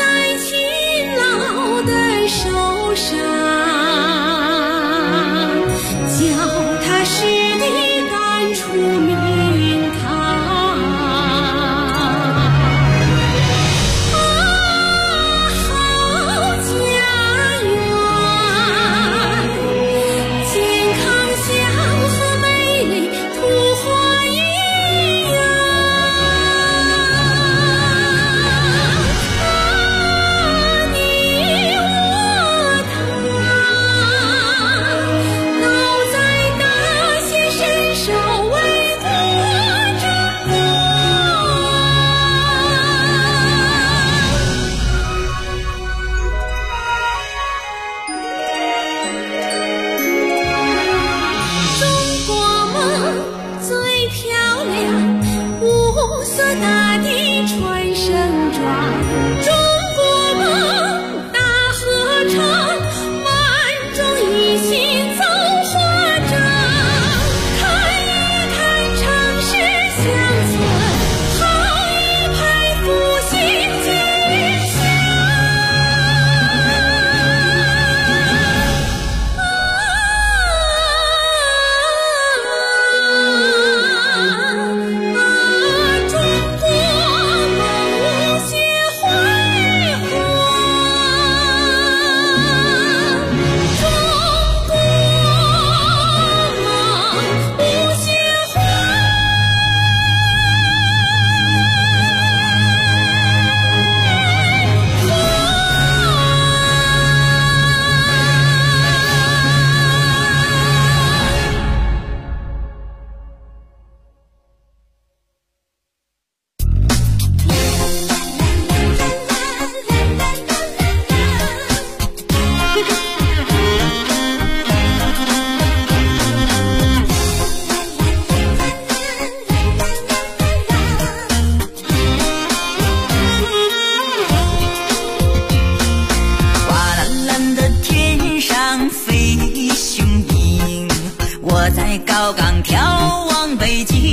小岗眺望北京，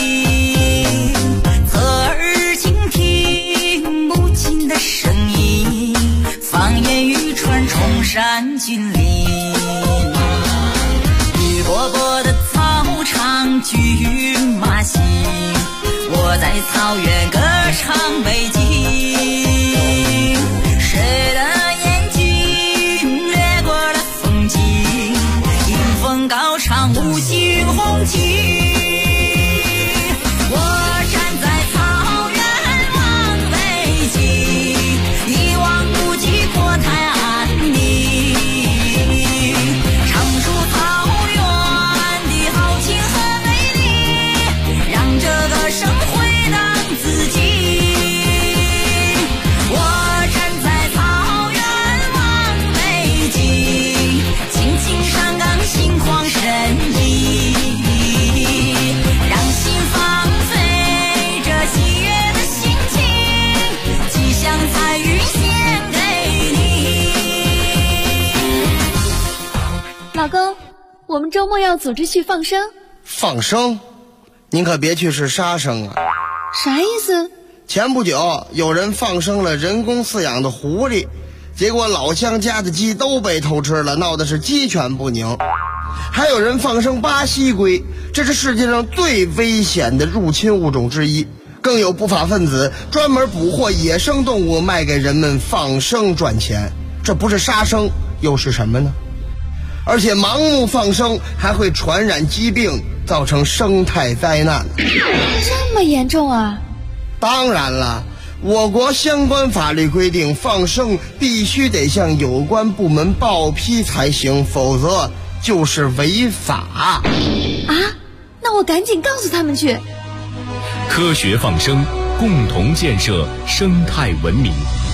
侧耳倾听母亲的声音，放眼欲穿崇山峻岭，绿波波的草场骏马行，我在草原歌唱北京，谁的眼睛掠过了风景，迎风高唱五星红旗，我站在草原望北京，一望无际国泰安宁，唱出草原的豪情和美丽，让这个生回荡自己，我站在草原望北京，轻轻上岗心旷神怡，让心放飞这喜悦的心情，吉祥彩云献给你。 老公，我们周末要组织去放生。 放生？您可别去是杀生啊！ 啥意思？ 前不久有人放生了人工饲养的狐狸，结果老乡家的鸡都被偷吃了，闹得是鸡犬不宁。还有人放生巴西龟，这是世界上最危险的入侵物种之一，更有不法分子专门捕获野生动物卖给人们放生赚钱，这不是杀生又是什么呢？而且盲目放生还会传染疾病，造成生态灾难。 这么严重啊？ 当然了，我国相关法律规定，放生必须得向有关部门报批才行，否则就是违法。 啊？那我赶紧告诉他们去。 科学放生，共同建设生态文明。